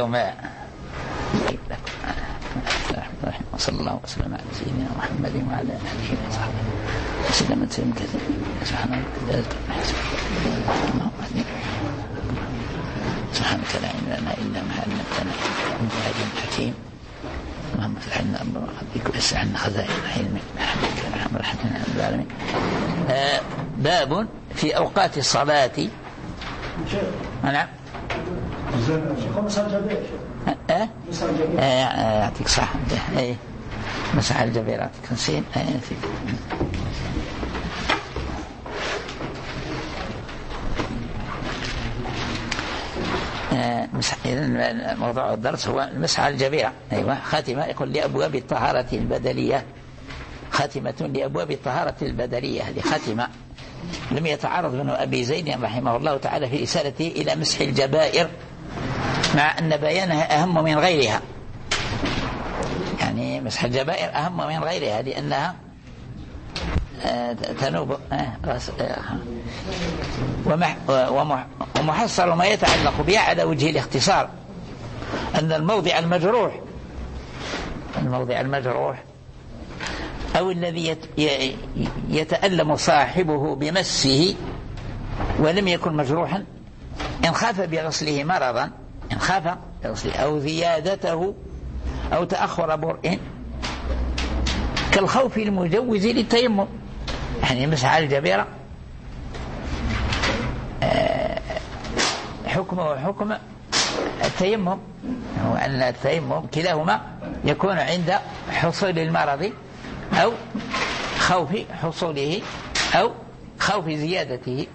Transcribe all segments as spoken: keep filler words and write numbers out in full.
اليوم وصلى الله وسلم على سيدنا محمد وعلى آله وصحبه وسلم تسليما كثيرا. سبحان ربك سبحانك لا علم لنا إلا ما علمتنا أنت العليم الحكيم. اللهم افتح لنا أبواب رحمتك واسع عنا خزائن علمك برحمتك يا أرحم الراحمين يا رب العالمين. آه باب في أوقات الصلاة. نعم. اه اه يعطيك صح. ايه مسح الجبيرات كنسين. ايه في آه مسح. اذا موضوع الدرس هو المسح على الجبيرة. ايوه خاتمة. يقول لأبواب الطهارة البدنية. خاتمة لأبواب الطهارة البدنية. هذه خاتمة لم يتعرض ابن أبي زيد رحمه الله تعالى في رسالته إلى مسح الجبائر، مع أن بيانها أهم من غيرها. يعني مسح الجبائر أهم من غيرها لأنها تنوب. ومحصل ما يتعلق بها على وجه الاختصار أن الموضع المجروح الموضع المجروح أو الذي يتألم صاحبه بمسه ولم يكن مجروحا، إن خاف بغسله مرضا إن خاف بغسله أو زيادته أو تأخر برء كالخوف المجوز للتيمم. يعني مسح على الجبيرة حكمه حكم التيمم، وأن التيمم كلاهما يكون عند حصول المرض أو خوف حصوله أو خوف زيادته،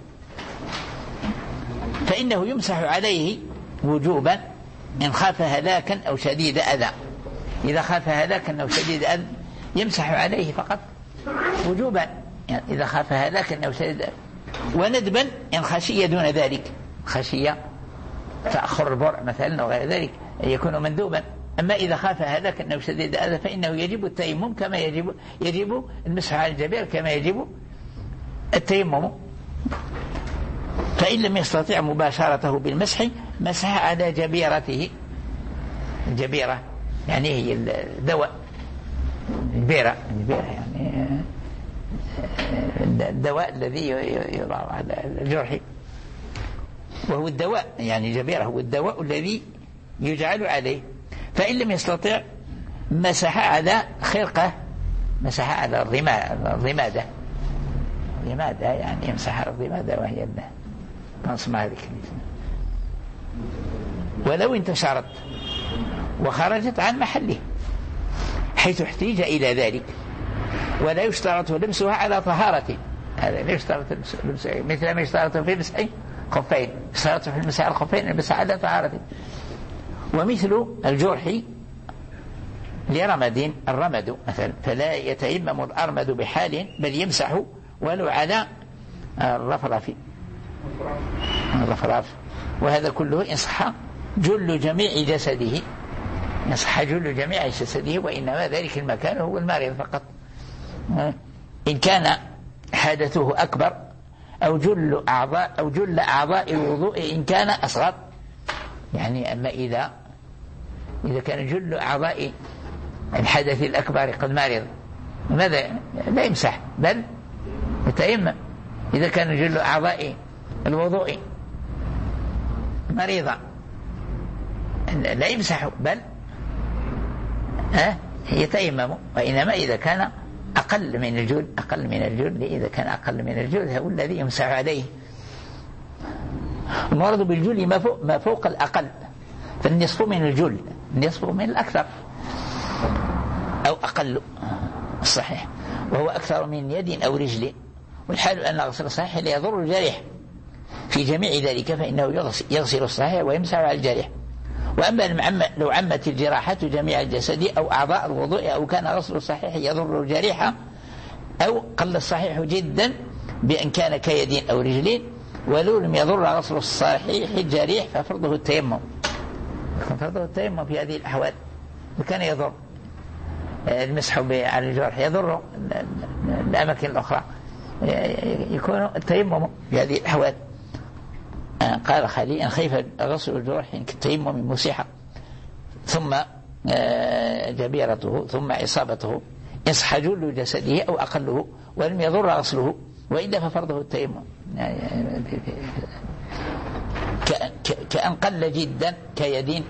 فإنه يمسح عليه وجوبا إن خاف هلاكا أو شديد أذى. إذا خاف هلاكا أو شديد أذى يمسح عليه فقط وجوبا، يعني إذا خاف هلاكا أو شديد أذى. وندبا إن خشية دون ذلك، خشية تأخر البرع مثلا أو غير ذلك يكون مندوبا. أما إذا خاف هلاكا أو شديد أذى فإنه يجب التيمم كما يجب يجب المسح على الجبير كما يجب التيمم. فإن لم يستطيع مباشرته بالمسح مسح على جبيرته. الجبيرة يعني هي الدواء، الجبيرة يعني الدواء الذي يضع على الجرح، وهو الدواء يعني جبيرة هو الدواء الذي يجعل عليه. فإن لم يستطيع مسح على خرقة، مسح على الرمادة. الرمادة يعني يمسح على الرمادة وهي اسمها ذيك. ولو انتشرت وخرجت عن محله حيث احتيج إلى ذلك، ولا يشترط لمسها على طهارته. هذا لا يشترط لمسها مثل ما يشترط في مسح خفين، يشترط في المسح على الخفين المسح على طهارته. ومثل الجرح لرمد الرمد مثلا فلا يتيمم الأرمد بحال بل يمسح ولو على الرفرف الرفرف. وهذا كله إن صح جل جميع جسده، إن صح جل جميع جسده، وإنما ذلك المكان هو المريض فقط. إن كان حدثه أكبر أو جل أعضاء أو جل أعضاء الوضوء إن كان أصغر. يعني أما إذا إذا كان جل أعضاء الحدث الأكبر قد مرض ماذا؟ لا يمسح بل يتيمم. إذا كان جل أعضاء الوضوء مريضة لا يمسح بل أه يتيمم. وإنما إذا كان أقل من الجل أقل من الجل إذا كان أقل من الجل هو الذي يمسح عليه. المرض بالجل ما فوق, ما فوق الأقل، فالنصف من الجل النصف من الأكثر أو أقل الصحيح، وهو أكثر من يد أو رجل. والحال أن غسل الصحيح لا يضر الجريح في جميع ذلك، فإنه يغسل الصحيح ويمسح على الجريح. وأما لو عمت الجراحة جميع الجسد أو أعضاء الوضوء أو كان غسل الصحيح يضر الجريح أو قل الصحيح جدا بأن كان كيد أو رجلين ولو لم يضر غسل الصحيح الجريح ففرضه التيمم. فرضه التيمم في هذه الأحوال. وكان يضر المسح على الجرح يضر الأماكن الأخرى يكون التيمم في هذه الأحوال. قال خليل إن خيف غسل الجرح كالتيمم مسيحة. ثم جبيرته ثم إصابته إن صح جل جسده أو أقله ولم يضر غسله وإلا ففرضه التيمم كأن قل جدا كيدين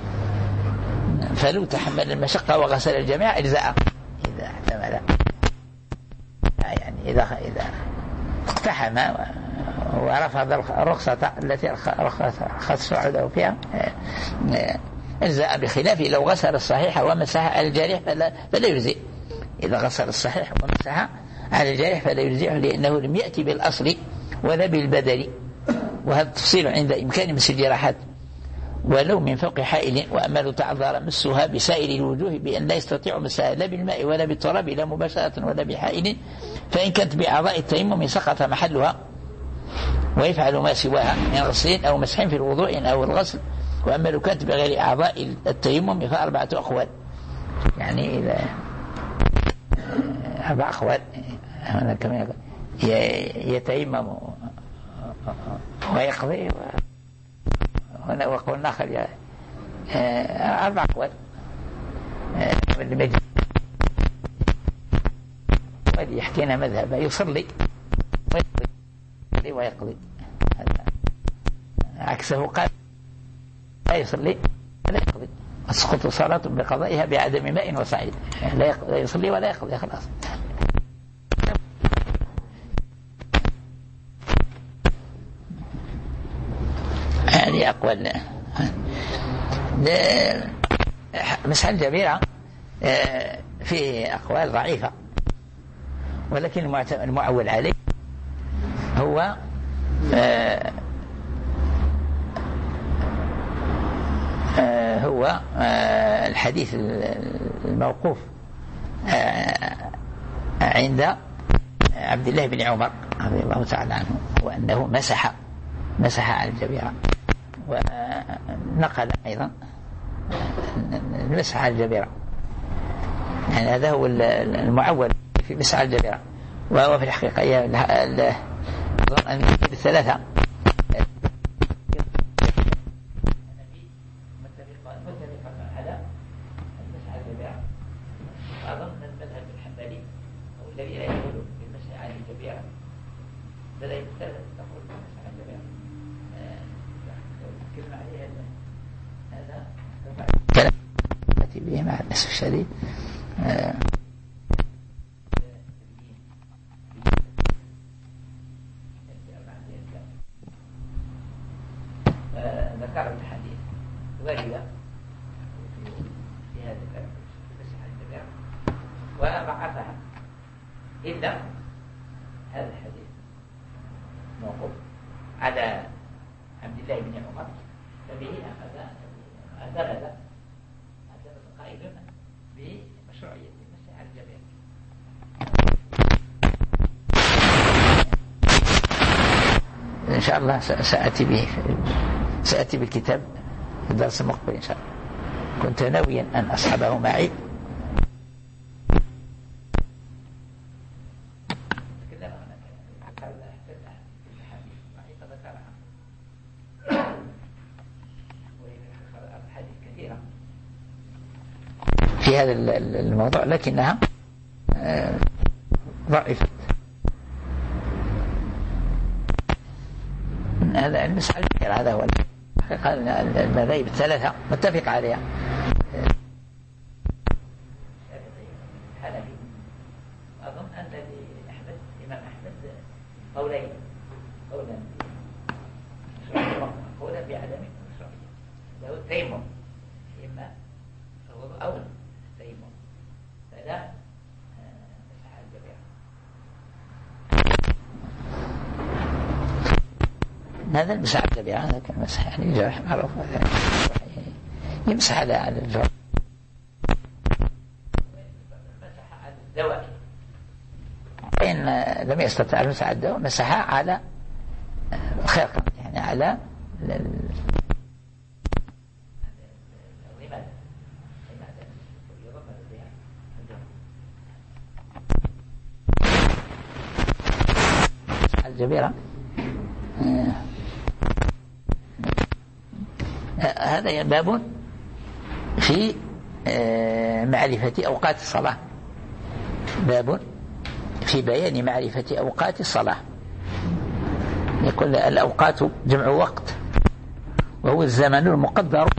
فلو تحمل المشقة وغسل الجميع أجزاء إذا احتمل يعني إذا إذا اقتحم ورفض الرخصة التي رخص له فيها أجزاء، بخلاف لو غسل الصحيح ومسح على الجارح فلا, فلا يجزئ. إذا غسل الصحيح ومسح على الجارح فلا يجزئه لأنه لم يأتي بالأصل ولا بالبدل، وهذا تفصيل عند إمكان مس الجراحات. ولو من فوق حائل وأما لو تعذر مسها بسائر الوجوه بأن لا يستطيع مسها لا بالماء ولا بالتراب لا مباشرة ولا بحائل، فإن كانت بأعضاء التيمم سقط محلها ويفعل ما سواها من غسل أو مسح في الوضوء أو الغسل. وأما لو كانت بغير أعضاء التيمم فأربعة أقوال، يعني إذا أربع أقوال هنا كما يتيمم ويقضي، هنا وقلنا آخر أربع أقوال ودي يحكينا مذهب يصلي ويقضي ويقضي، عكسه قال لا يصلي ولا يقضي، تسقط صلاة بقضائها بعدم ماء وصعيد، لا يصلي ولا يقضي خلاص. هذه أقوال. مسح الجبيرة فيه أقوال ضعيفة، ولكن المعول عليه هو هو الحديث الموقوف عند عبد الله بن عمر رضي الله تعالى عنه، وأنه مسح مسح على الجبيرة، ونقل أيضا المسح على الجبيرة، يعني هذا هو المعول في مسح على الجبيرة. وهو في الحقيقة أظن أن الثلاثة أظن المذهب الحنبلي هو الذي لا يقول بالمسح على الجبيرة، بل يختلف تقول بالمسح على الجبيرة. كلمة عليها هذا كلام يأتي به مع الأسف الشديد. ذكر الحديث واردة في هذا الكلام المسح على الجبيرة وضعفها، إلا هذا الحديث موقوف على عبد الله بن عمر فبه أخذ اعتمد اعتمد قائلا بمشروعية المسح على الجبيرة. إن شاء الله سأتي به سأتي بالكتاب في الدرس المقبل إن شاء الله. كنت ناويا أن أصحبه معي، في هذا الموضوع لكنها ضعيفة. هذا المسح على الجبيرة هذا هو المذاهب الثلاثة متفق عليها. أظن أن لأحمد إمام أحمد قولين، قولا قولا بعدم المشروعية، له التيمم إما الوضوء أو التيمم، فلا مسح على الجبيرة. هذا المسح على الجبيرة هذا كان مسح يعني جرح معروف، يمسح على الجرح. مسح على الدواء إن لم يستطع المسح على الدواء مسح على خرقة، يعني على الجبيرة. هذا باب في معرفة أوقات الصلاة. باب في بيان معرفة أوقات الصلاة. يقول الأوقات جمع وقت، وهو الزمن المقدر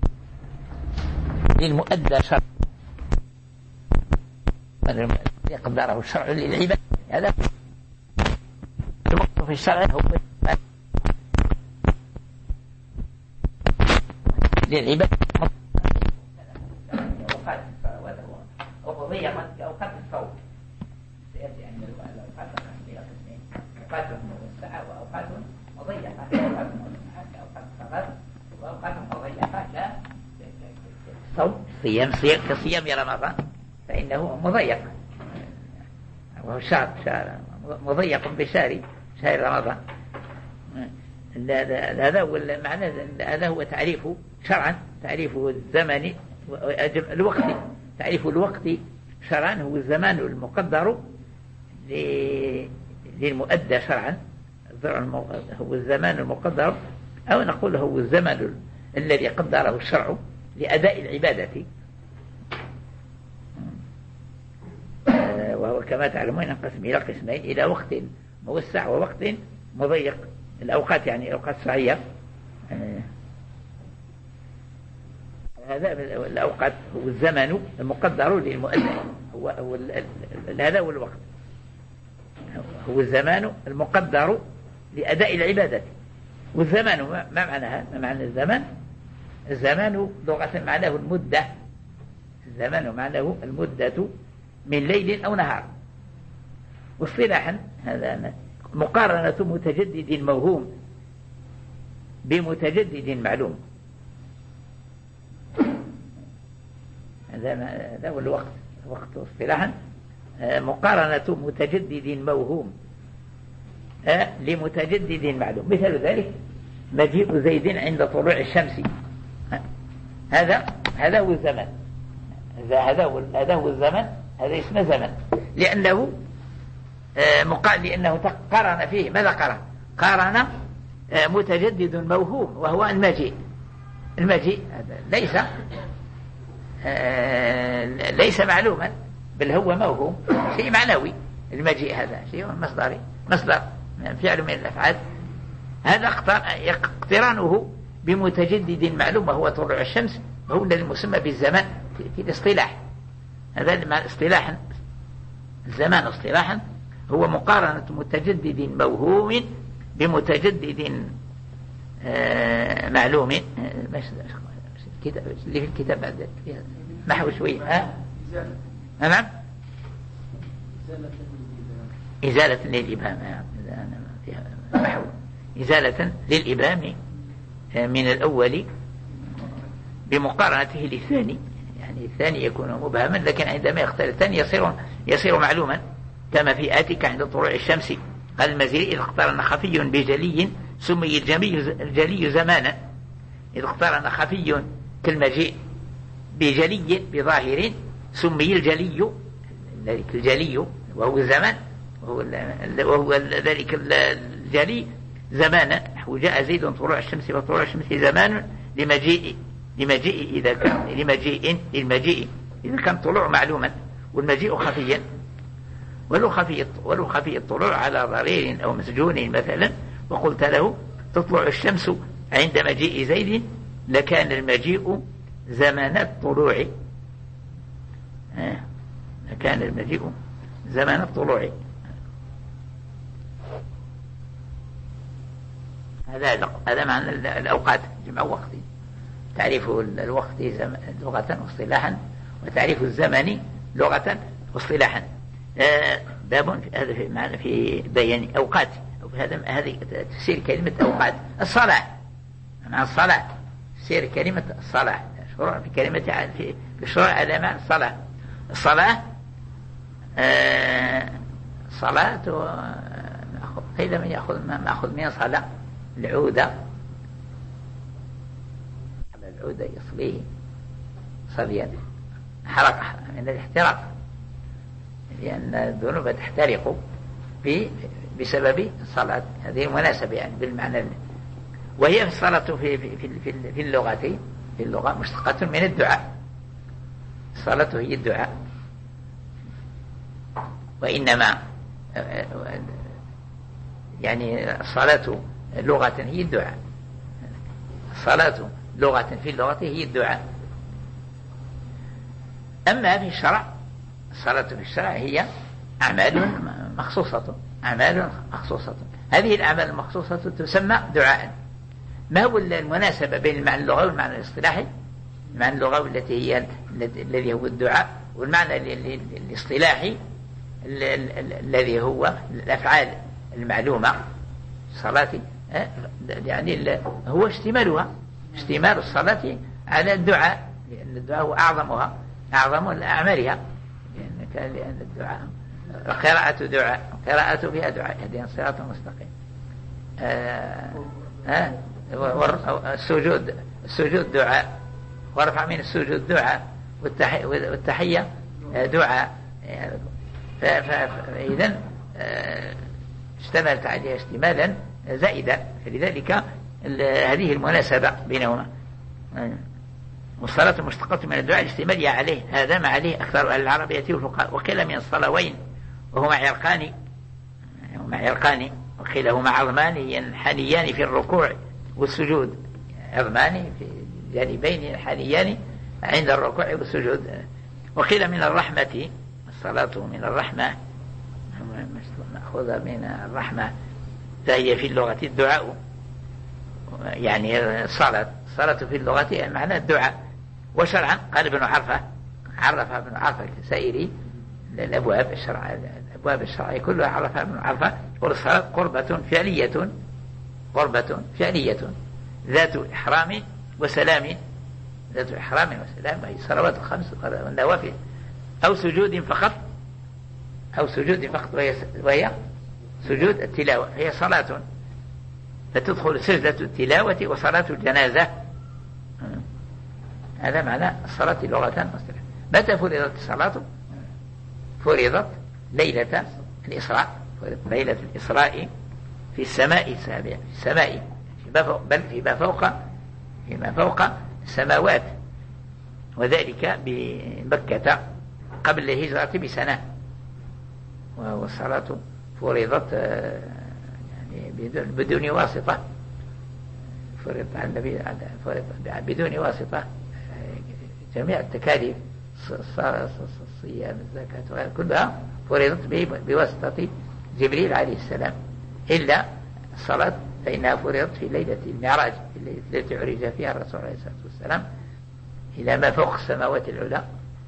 للمؤدى شرعا يقدره الشرع للعباد. هذا الوقت في الشرع هو للعباد وضيقت أوقات الصوم. سيأتي أن الأوقات إلى قسمين: أوقات موسعة وأوقات مضيقة. أوقات موسعة كأوقات الصلاة، وأوقات مضيقة كالصوم صيام صيام كصيام رمضان فإنه مضيق، وهو شهر شهر مضيق بشهر شهر رمضان. هذا هو المعنى، هذا هو تعريفه شرعا، تعريفه الزمن الوقت. تعريف الوقت شرعا هو الزمان المقدر للمؤدى شرعا، هو الزمان المقدر، أو نقول هو الزمن الذي قدره الشرع لأداء العبادة، وهو كما تعلمون ينقسم إلى قسمين: إلى وقت موسع ووقت مضيق. الأوقات يعني الأوقات الشرعية، هذا الأوقات هو الزمن المقدر للمؤدى، هو, هو هذا هو الوقت، هو الزمان المقدر لأداء العبادة. والزمان ما معناها؟ ما معنى الزمان؟ الزمان لغة معناه المدة، الزمان معناه المدة من ليل أو نهار. واصطلاحا هذا مقارنة متجدد موهوم بمتجدد معلوم. هذا هو الوقت. الوقت اصطلاحا مقارنة متجدد موهوم لمتجدد معلوم. مثل ذلك مجيء زيد عند طلوع الشمس. هذا هذا هو الزمن، هذا هو هذا هو الزمن، هذا اسمه زمن، لأنه مقال لأنه قارن فيه. ماذا قارن؟ قارن متجدد موهوم وهو المجيء. المجيء هذا ليس ليس معلوما، بل هو موهوم، شيء معنوي. المجيء هذا شيء مصدري، مصدر فعل من الأفعال. هذا اقترانه بمتجدد معلوم وهو طلوع الشمس، وهو الذي مسمى بالزمان في الاصطلاح. هذا اصطلاحا الزمان اصطلاحا هو مقارنة متجدد موهوم بمتجدد معلوم. اللي في الكتاب بعد محو شوي. ها نعم، إزالة للإبهام، محو إزالة للإبهام من الأول بمقارنته للثاني. يعني الثاني يكون مبهما، لكن عندما يختلف الثاني يصير يصير معلوما، كما في آتك عند طلوع الشمس قال المزيد إذ اقترن خفي بجلي سمي الجلي زمانا. إذ اقترن خفي كالمجيء بجلي بظاهر سمي الجلي، ذلك الجلي وهو الزمان، وهو, وهو ذلك الجلي زمانا. وجاء زيد طلوع الشمس وطلوع الشمس زمان لمجيء لمجيء إذا كان لمجيء المجيء إذا كان طلوع معلوما، والمجيء خفيا. ولو خفي ولو خفي الطلوع على ضرير أو مسجون مثلا، وقلت له تطلع الشمس عند مجيء زيد، لكان المجيء زمان الطلوع. آه. لكان المجيء زمان الطلوع. هذا هذا معنى الأوقات، جمع وقت. تعريف الوقت لغة واصطلاحا، وتعريف الزمن لغة واصطلاحا. آه باب هذا في معنى في بيان أوقات. هذا هذه تفسير كلمة أوقات. الصلاة مع الصلاة، تفسير كلمة الصلاة، شروع في كلمة في الشروع على معنى الصلاة. الصلاة آه صلاة قيل من يأخذ ما أخذ من صلاة العودة، العودة يصليه صليا حرقة من الاحتراق، لأن الذنوب تحترق بسبب الصلاة. هذه مناسبة يعني بالمعنى. وهي الصلاة في في في في اللغة في اللغة مشتقة من الدعاء، الصلاة هي الدعاء، وإنما يعني الصلاة لغة هي الدعاء، الصلاة لغة في اللغة هي الدعاء. أما في الشرع، الصلاة في الشرع هي أعمال مخصوصة، أعمال مخصوصة. هذه الأعمال المخصوصة تسمى دعاء. ما هو المناسبة بين المعنى اللغوي والمعنى الاصطلاحي؟ المعنى اللغوي التي هي الذي هو الدعاء، والمعنى الاصطلاحي الذي هو الأفعال المعلومة الصلاة، يعني هو اشتمالها، اشتمال الصلاة على الدعاء، لأن الدعاء هو أعظمها، أعظم أعمالها، لأن لأن الدعاء قراءة دعاء، قراءة فيها دعاء، هذه صراط مستقيم. آه آه السجود السجود دعاء، ورفع من السجود دعاء، والتحية دعاء. فإذن اشتملت عليها اشتمالا زائدا، فلذلك هذه المناسبة بينهما. والصلاة مشتقة من الدعاء الاشتمالية عليه، هذا ما عليه أكثر أهل العربية والفقهاء. وكلا من الصلوين وهما عرقان، هما عرقان وكلاهما عظمان ينحنيان في الركوع والسجود، عظمان في جانبين ينحنيان عند الركوع والسجود. وقيل من الرحمة، الصلاة من الرحمة، مأخوذة من الرحمة، فهي في اللغة الدعاء، يعني الصلاة الصلاة في اللغة معنى الدعاء. وشرعا قال ابن عرفة، عرف ابن عرفة كسائر الأبواب الشرع، الأبواب الشرعية كلها عرفها ابن عرفة. والصلاة قربة فعلية، قربة فعلية ذات إحرام وسلام، ذات إحرام وسلام، وهي صلوات الخمس والنوافل. أو سجود فقط، أو سجود فقط، وهي, وهي سجود التلاوة، هي صلاة، فتدخل سجدة التلاوة وصلاة الجنازة. هذا معنى الصلاة لغة واصطلاحا. متى فرضت الصلاة؟ فرضت ليلة الإسراء، فرضت ليلة الإسراء في السماء السابعة، في السماء بل فيما فوق، فيما فوق السماوات، وذلك بمكة قبل الهجرة بسنة. والصلاة فرضت يعني بدون واسطة، فرضت على النبي، فرضت بدون واسطة جميع التكاليف، الصيام، الزكاة، كلها فرضت بواسطة جبريل عليه السلام، إلا الصلاة فإنها فرضت في ليلة المعراج التي عرج فيها الرسول عليه الصلاة والسلام إلى ما فوق السماوات العلى،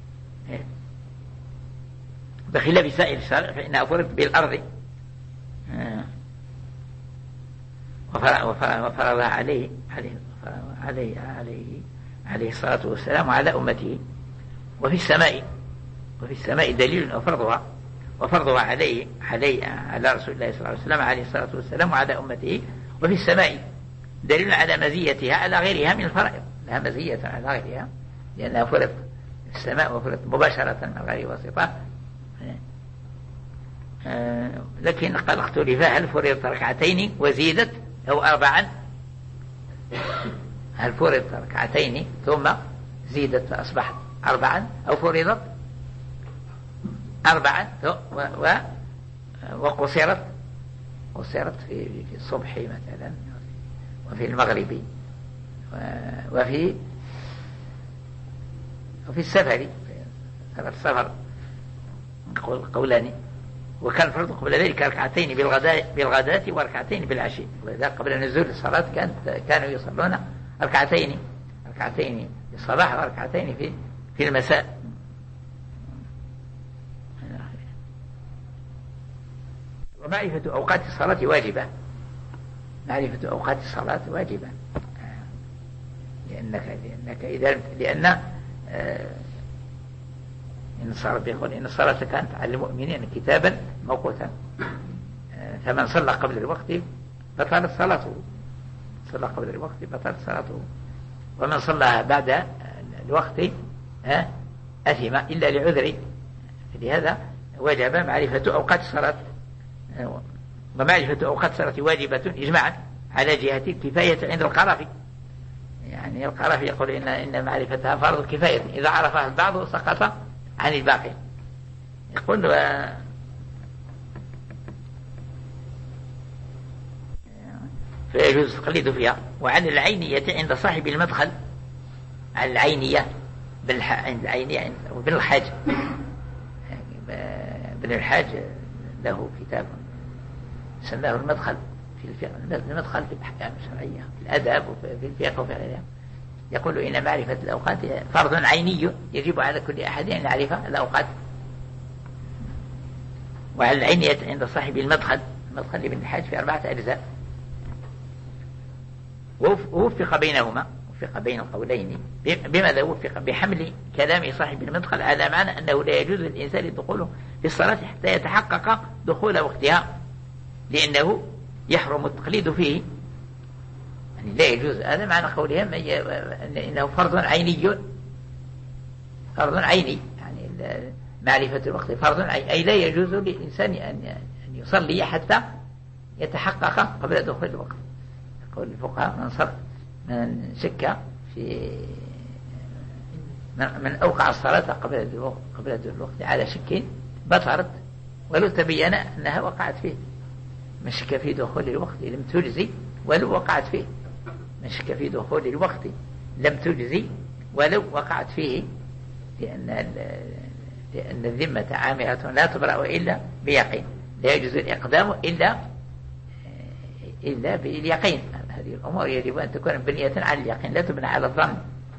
بخلاف سائر الشرع فإنها فرضت بالأرض، وفرضها عليه عليه عليه عليه عليه الصلاة والسلام على أمته. وفي السماء، وفي السماء دليل وفرضها، وفرضها عليه عليه على رسول الله صلى الله عليه وسلم عليه الصلاة والسلام وعلى أمته. وفي السماء دليل على مزيتها على غيرها من الفرائض، لها مزية على غيرها لأنها فرض السماء وفرض مباشرة من غير واسطة. آه لكن قد اختلف هل فرضت ركعتين وزيدت أو أربعا، هل فرضت ركعتين ثم زيدت فأصبحت أربعا، أو فرضت أربعا وقصرت، قصرت في في الصبح مثلا، وفي المغرب، وفي وفي السفر، في السفر قولان. وكان فرض قبل ذلك ركعتين بالغداء بالغداة وركعتين بالعشي، وإذا قبل نزول الصلاة كانت كانوا يصلون ركعتين، ركعتين في الصباح وركعتين في في المساء. ومعرفة أوقات الصلاة واجبة، معرفة أوقات الصلاة واجبة، لأنك لأنك إذا لأن آه إن الصلاة يقول إن الصلاة كانت على المؤمنين كتابا موقوتا، آه فمن صلى قبل الوقت بطلت صلاته، صلى قبل الوقت بطلت صلاته، ومن صلىها بعد الوقت آه أثم إلا لعذر. فلهذا وجب معرفة أوقات الصلاة. ومعرفة أوقات الصلاة واجبة إجماعا على جهة الكفاية عند القرافي، يعني يعني القرافي يقول إن إن معرفتها فرض كفاية، إذا عرفها البعض سقط عن الباقي. يقول فيجوز التقليد فيها. وعن العينية عند صاحب المدخل، عن العينية بالح... عند العينية وابن الحاج، ابن الحاج له كتاب سماه المدخل في الفقه، المدخل في الأحكام الشرعية في الأدب وفي الفقه وفي غيرها. يقول إن معرفة الأوقات فرض عيني يجب على كل أحد أن يعرف الأوقات. وعلى العينية عند صاحب المدخل، المدخل ابن الحاج في أربعة أجزاء، ووفق بينهما، وفق بين القولين. بماذا وفق؟ بحمل كلام صاحب المدخل على معنى أنه لا يجوز للإنسان الدخول في الصلاة حتى يتحقق دخول وقتها، لأنه يحرم التقليد فيه، يعني لا يجوز. هذا معنى قولهم إنه فرض عيني، فرض عيني يعني معرفة الوقت فرض عيني، أي لا يجوز للإنسان أن يصلي حتى يتحقق قبل دخول الوقت. يقول الفقهاء من صر من شك في من أوقع الصلاة قبل قبل الوقت على شك بطرت ولو تبين أنها وقعت فيه. من شك في دخول الوقت لم تجزي ولو وقعت فيه، من شك في دخول الوقت لم تجزي ولو وقعت فيه، لأن لأن الذمة عامرة لا تبرأ إلا بيقين، لا يجوز الإقدام إلا إلا باليقين. هذه الأمور يجب أن تكون مبنية على اليقين، لا تبنى على الظن.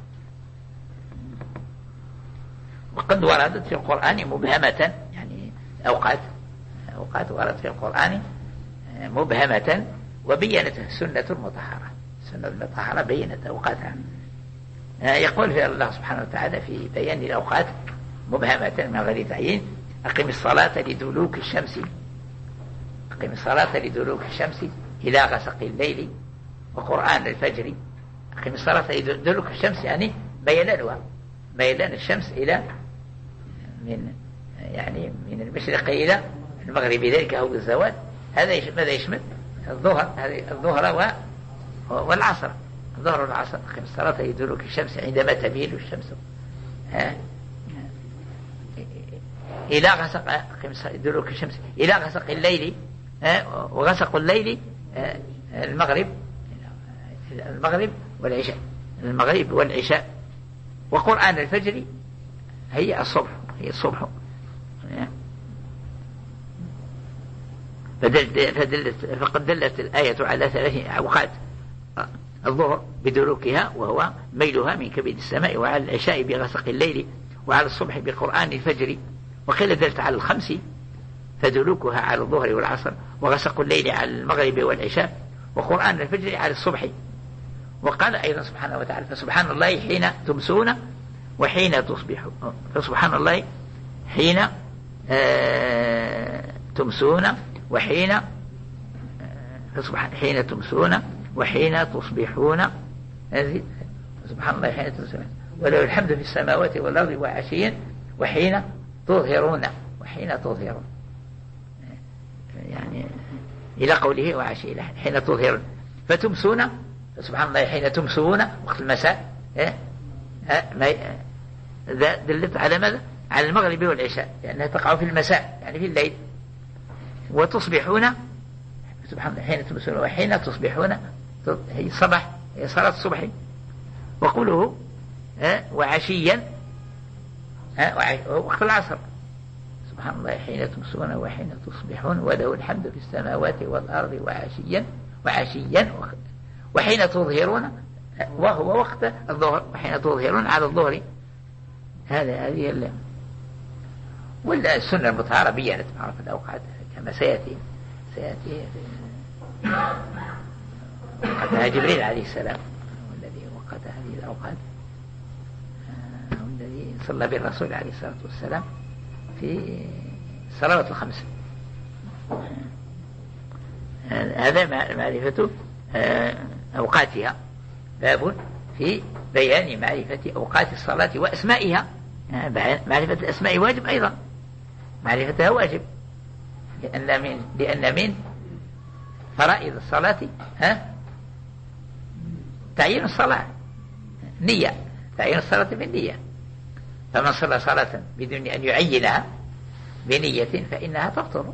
وقد وردت في القرآن مبهمة، يعني أوقات أوقات وردت في القرآن مبهمة وبينتها السنة المطهرة، السنة المطهرة بينت أوقاتها. يقول في الله سبحانه وتعالى في بيان الأوقات مبهمة من غير تعيين: أقم الصلاة لدلوك الشمس، أقم الصلاة لدلوك الشمس إلى غسق الليل وقرآن الفجر. أقم الصلاة لدلوك الشمس يعني بيلانها، بيلان الشمس إلى من يعني من المشرق إلى المغرب، ذلك هو الزوال. هذا ماذا يشمل؟ الظهر، هذه الظهر والعصر، الظهر والعصر. أقم الصلاة لدلوك الشمس عندما تميل الشمس إلى غسق، أقم دلوك الشمس إلى غسق الليل، وغسق الليل المغرب، المغرب والعشاء، المغرب والعشاء. وقرآن الفجر هي الصبح، هي الصبح. فدلت فقد دلت الآية على ثلاث أوقات: الظهر بدلوكها وهو ميلها من كبد السماء، وعلى العشاء بغسق الليل، وعلى الصبح بقرآن الفجر. وقيل دلت على الخمس، فدلوكها على الظهر والعصر، وغسق الليل على المغرب والعشاء، وقرآن الفجر على الصبح. وقال أيضا سبحانه وتعالى: فسبحان الله حين تمسون وحين تصبحون، فسبحان الله حين آه تمسون وحين آه فسبحان حين تمسون وحين تصبحون، هذه سبحان الله حين تمسون وله الحمد في السماوات والأرض وعشيا وحين تظهرون، وحين تظهرون يعني إلى قوله وعشيا حين تظهرون. فتمسون سبحان الله حين تمسون وقت المساء، إيه؟ دلت على ماذا؟ على المغرب والعشاء، لأنها تقع في المساء يعني في الليل. وتصبحون سبحان الله حين تمسون وحين تصبحون، هي صباح، هي صلاة الصبح. وقوله وعشيا وقت العصر: سبحان الله حين تمسون وحين تصبحون وله الحمد في السماوات والأرض وعشيا وعشيا وحين تظهرون، وهو وقت الظهر، وحين تظهرون على الظهر. هذا هذه ال ولا السنة المطهرة بيّنت معرفة الأوقات كما سيأتي سيأتي وقتها جبريل عليه السلام والذي وقت هذه الأوقات، والذي صلى بالرسول عليه الصلاة والسلام في صلوات الخمس. هذا معرفة أوقاتها. باب في بيان معرفة أوقات الصلاة وأسمائها. معرفة الأسماء واجب أيضا، معرفتها واجب، لأن من لأن من فرائض الصلاة ها تعيين الصلاة، نية، تعيين الصلاة بالنية. فمن صلى صلاة بدون أن يعينها بنية فإنها تبطل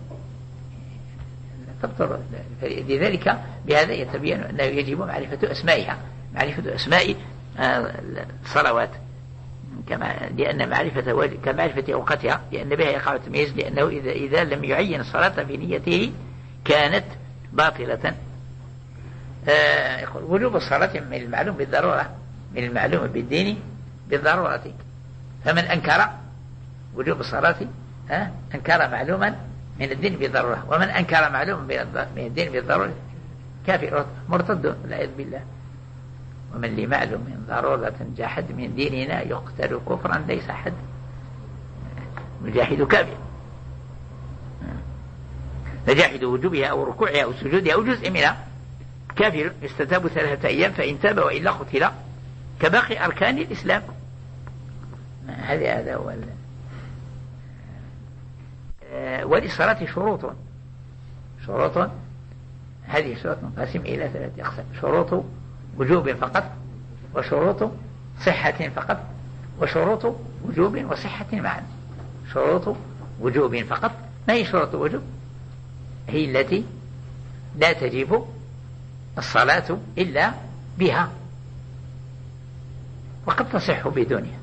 تبطل لذلك بهذا يتبين أنه يجب معرفة أسمائها، معرفة أسماء الصلوات كما لأن معرفة كمعرفة أوقاتها، لأن بها يقع التمييز، لأنه إذا إذا لم يعين الصلاة بنيته كانت باطلة. آه يقول وجوب الصلاة من المعلوم بالضرورة، من المعلوم بالدين بالضرورة. فمن أنكر وجوب الصلاة آه أنكر معلوما من الدين بالضرورة، ومن أنكر معلوما من الدين بالضرورة كافر مرتد والعياذ بالله. ومن لمعلوم من ضرورة جاحد من ديننا يقتل كفرا ليس حد مجاهد كافر. فجاحد وجوبها أو ركوعها أو سجودها أو جزء منها كافر يستتاب ثلاثة أيام، فإن تاب وإلا قتل كباقي أركان الإسلام. هذا هذا هو. وللصلاة شروط، شروط هذه شروط منقسم إلى ثلاثة أقسام: شروط وجوب فقط، وشروط صحة فقط، وشروط وجوب وصحة معا. شروط وجوب فقط، ما هي شروط وجوب؟ هي التي لا تجب الصلاة إلا بها وقد تصح بدونها.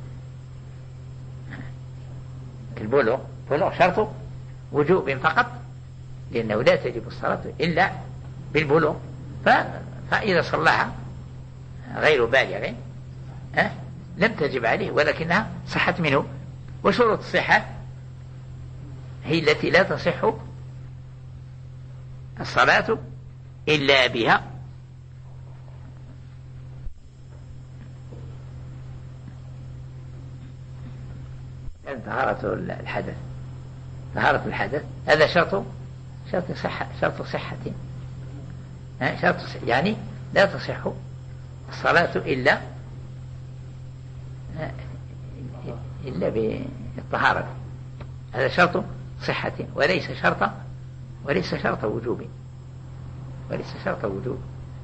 البلوغ بلوغ شرط وجوب فقط، لأنه لا تجب الصلاة إلا بالبلوغ، فإذا صلاها غير بالغ أه؟ لم تجب عليه ولكنها صحت منه. وشروط الصحة هي التي لا تصح الصلاة إلا بها. طهارة الحدث، طهارة الحدث هذا شرط شرط صحة، شرط صحة شرط صحة، يعني لا تصح الصلاة إلا إلا بالطهارة. هذا شرط صحة وليس شرط وليس شرط وجوب، وليس شرط وجوب.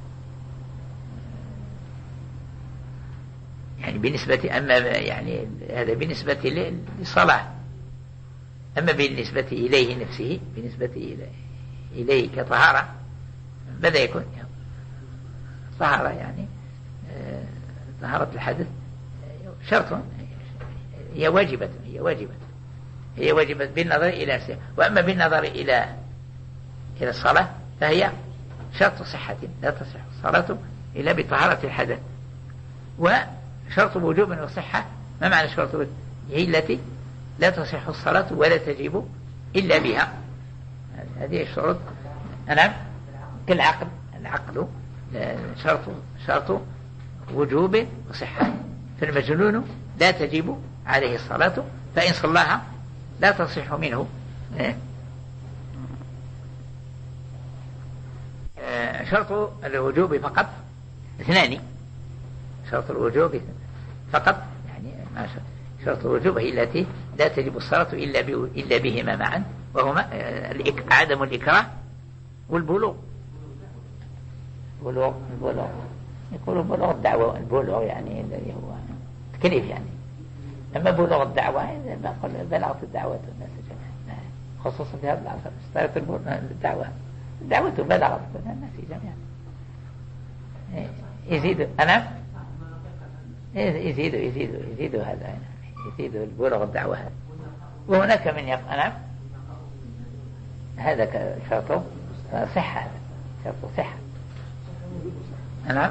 يعني بالنسبة أما يعني هذا بالنسبة للصلاة، أما بالنسبة إليه نفسه، بالنسبة إليه كطهارة ماذا يكون؟ طهارة يعني طهارة الحدث شرط، هي واجبة هي واجبة هي واجبة بالنظر إلى نفسها. وأما بالنظر إلى إلى الصلاة فهي شرط صحة، لا تصح الصلاة إلا بطهارة الحدث. وشرط وجوب وصحة، ما معنى شرط وجوب؟ هي التي لا تصح الصلاة ولا تجب إلا بها. هذه الشروط. نعم كالعقل، العقل شرط شرط وجوب وصحة. فالمجنون لا تجب عليه الصلاة، فإن صلاها لا تصح منه. شرط الوجوب فقط اثنان، شرط الوجوب فقط يعني شرط الوجوب هي التي لا تجب الصلاة إلا إلا بهما معا، وهما عدم الإكراه والبلوغ. بلوغ البلوغ يقولوا بلوغ الدعوة، البلوغ يعني الذي هو تكليف يعني. أما بلوغ الدعوة بلغت الدعوة الناس جميعا، خصوصا في هذا العصر اشترط الدعوة الدعوة بلغت الناس جميعا. يزيد أنا يزيد يزيد يزيد هذا يزيد البلوغ الدعوة هذا. وهناك من يقول أنا هذا شرط صحة، شرط صحة. نعم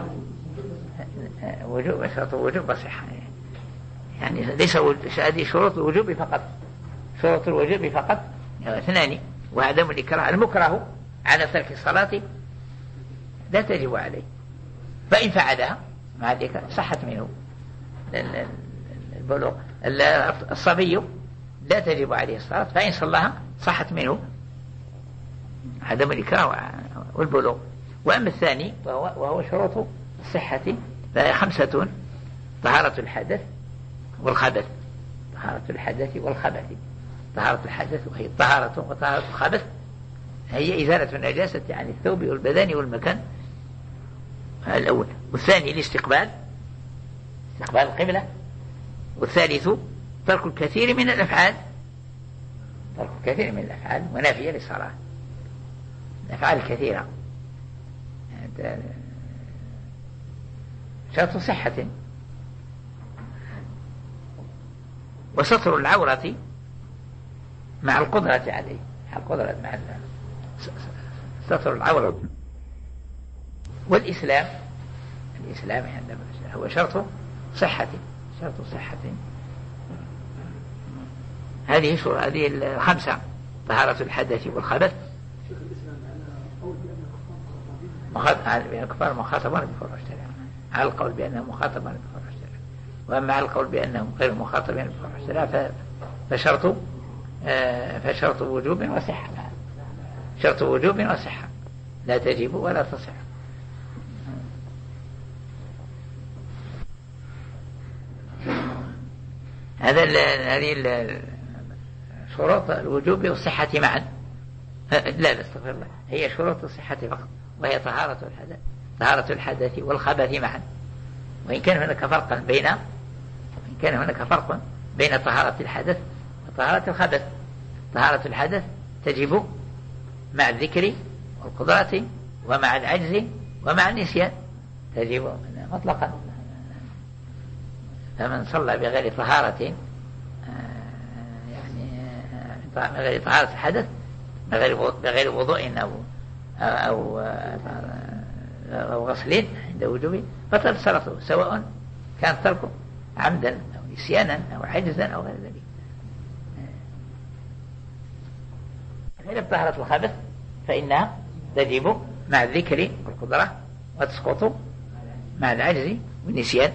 وجوب شرط وجوب صحة، يعني ليس هذه شروط الوجوب فقط، شروط الوجوب فقط اثنان: وعدم الإكراه، المكره على ترك الصلاة لا تجب عليه، فإن فعلها مع الإكراه صحت منه. البلوغ الصبي لا تجب عليه الصلاة، فإن صلاها صحت منه، عدم الإكراه والبلوغ. وأما الثاني وهو, وهو شروط الصحة فهي خمسة: طهارة الحدث والخبث، طهارة الحدث والخبث. طهارة الحدث وهي الطهارة، وطهارة الخبث هي إزالة النجاسة عن الثوب والبدن والمكان الأول. والثاني الاستقبال، استقبال القبلة. والثالث ترك الكثير من الأفعال، ترك الكثير من الأفعال منافية للصلاة، الأفعال الكثيرة شرط صحة. وستر العورة مع القدرة عليه، مع القدرة مع ستر العورة. والإسلام، الإسلام هو شرط صحة، شرط صحة. هذه شروط، هذه الخمسة: طهارة الحدث والخبث. الكفار مخاطبون بفروع الشريعة، على القول بأنهم مخاطبون بفروع الشريعة. وأما على القول بأنهم غير مخاطبين بفروع الشريعة فشرط فشرط وجوب وصحة، شرط وجوب وصحة، لا تجب ولا تصح. هذا هذه شروط الوجوب والصحة معا. لا لا استغفر الله، هي شروط الصحة فقط، وهي طهارة الحدث، طهارة الحدث والخبث معا. وإن كان هناك فرقا بين وإن كان هناك فرق بين طهارة الحدث وطهارة الخبث. طهارة الحدث تجب مع الذكر والقدرة ومع العجز ومع النسيان، تجب مطلقا. فمن صلى بغير طهارة، يعني بغير طهارة الحدث، بغير وضوء أو أو أو غسل عند وجوبه بطل صلاته، سواء كان تركه عمدا أو نسيانا أو عجزا أو غير ذلك. غير طهارة الخبث فإنها تجب مع الذكر والقدرة وتسقط مع العجز والنسيان.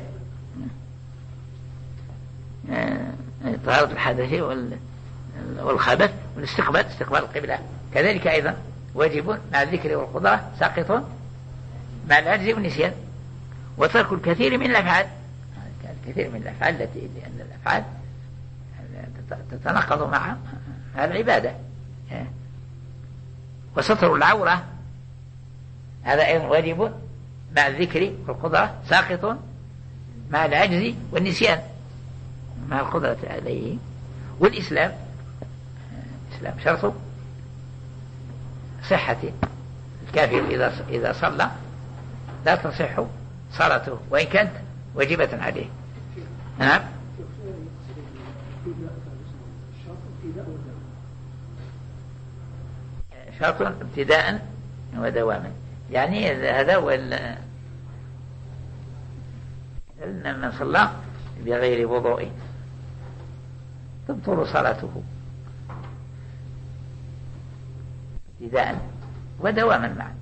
طهارة الحدث والخبث والاستقبال، استقبال القبلة كذلك أيضا واجب مع الذكر والقدرة، ساقط مع العجز والنسيان. وترك الكثير من الأفعال، الكثير من الأفعال التي لأن الأفعال تتناقض مع العبادة. وستر العورة هذا أيضا واجب مع الذكر والقدرة، ساقط مع العجز والنسيان مع القدرة عليه. والإسلام، الإسلام شرط صحة. الكافر إذا إذا صلى لا تصح صلاته وإن كانت واجبة عليه. نعم. شرط ابتداء ودواما، يعني هذا هو من صلى بغير وضوء تبطل صلاته ابتداء ودواما معا.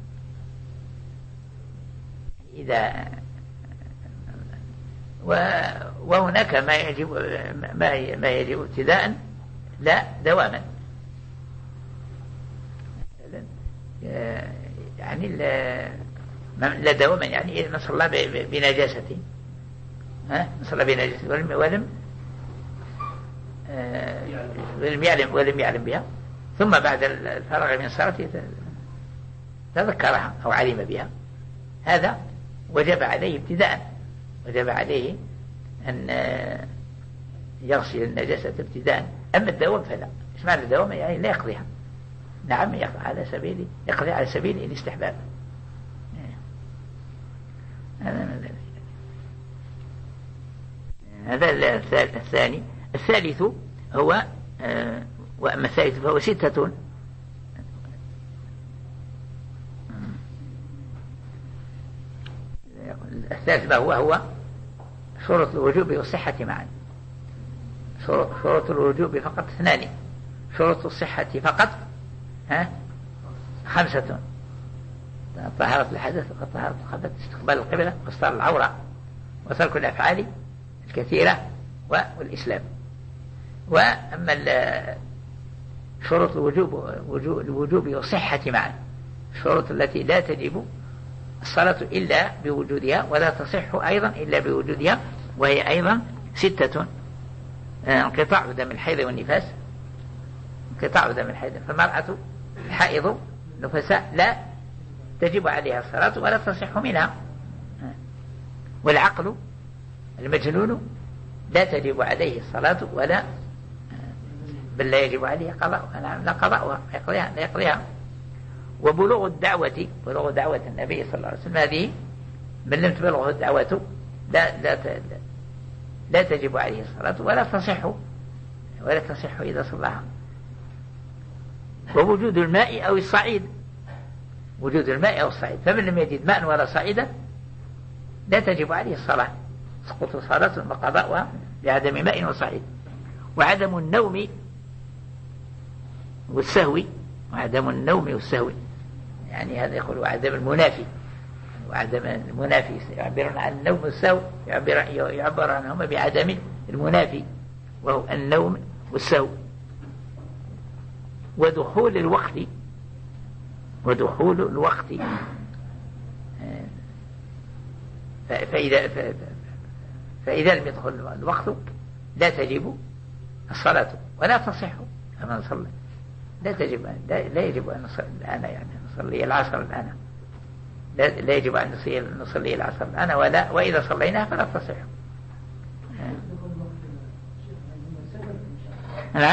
إذا وهناك ما يجب ما يجب ابتداء لا دواما، يعني لا دواما، يعني إذا صلى بنجاسة، ها صلى بنجاسة ولم ولم ولم يعلم ولم يعلم بها، ثم بعد الفراغ من الصلاة تذكرها أو علم بها، هذا وجب عليه ابتداء، وجب عليه أن يغسل النجاسة ابتداء. أما الدوام فلا. إيش معنى الدوام؟ يعني لا يقضيها. نعم يقضي على سبيل يقضي على سبيل الاستحباب. هذا الثاني. الثالث هو آه وأما الثالث فهو ستة. الثالث هو هو شروط الوجوب والصحة معا. شروط الوجوب فقط اثنان، شروط الصحة فقط ها خمسة: طهارة الحدث وطهارة الخبث، استقبال القبلة واستار العورة وترك الأفعال الكثيرة والإسلام. وأما شروط الوجوب الوجوب والصحة معا، الشروط التي لا تجب الصلاة إلا بوجودها ولا تصح أيضا إلا بوجودها، وهي أيضا ستة: انقطاع دم الحيض والنفاس، انقطاع دم الحيض، فالمرأة الحائض نفساء لا تجب عليها الصلاة ولا تصح منها. والعقل المجنون لا تجب عليه الصلاة ولا بل لا يجب عليه قضاء، لا قضاء يقضيها لا يقضيها. وبلوغ الدعوة، بلوغ دعوة النبي صلى الله عليه وسلم هذه من لم تبلغه الدعوة لا لا لا تجب عليه الصلاة ولا تصح ولا تصح إذا صلاها. ووجود الماء أو الصعيد، وجود الماء أو الصعيد، فمن لم يجد ماء ولا صعيدا لا تجب عليه الصلاة، تسقط صلاة وقضاؤها بعدم ماء وصعيد. وعدم النوم والسهو، وعدم النوم والسهو يعني هذا يقول وعدم المنافي، وعدم المنافي يعبرون عن النوم والسهو، يعبر يعبر عنهما بعدم المنافي وهو النوم والسهو. ودخول الوقت، ودخول الوقت فإذا فإذا لم يدخل الوقت لا تجب الصلاة ولا تصح. فمن صلى لا تجب لا, لا يجب أن نصلي الآن، يعني نصلي العصر الآن، لا, لا يجب أن نصلي العصر الآن ولا وإذا صليناها فلا تصح. نعم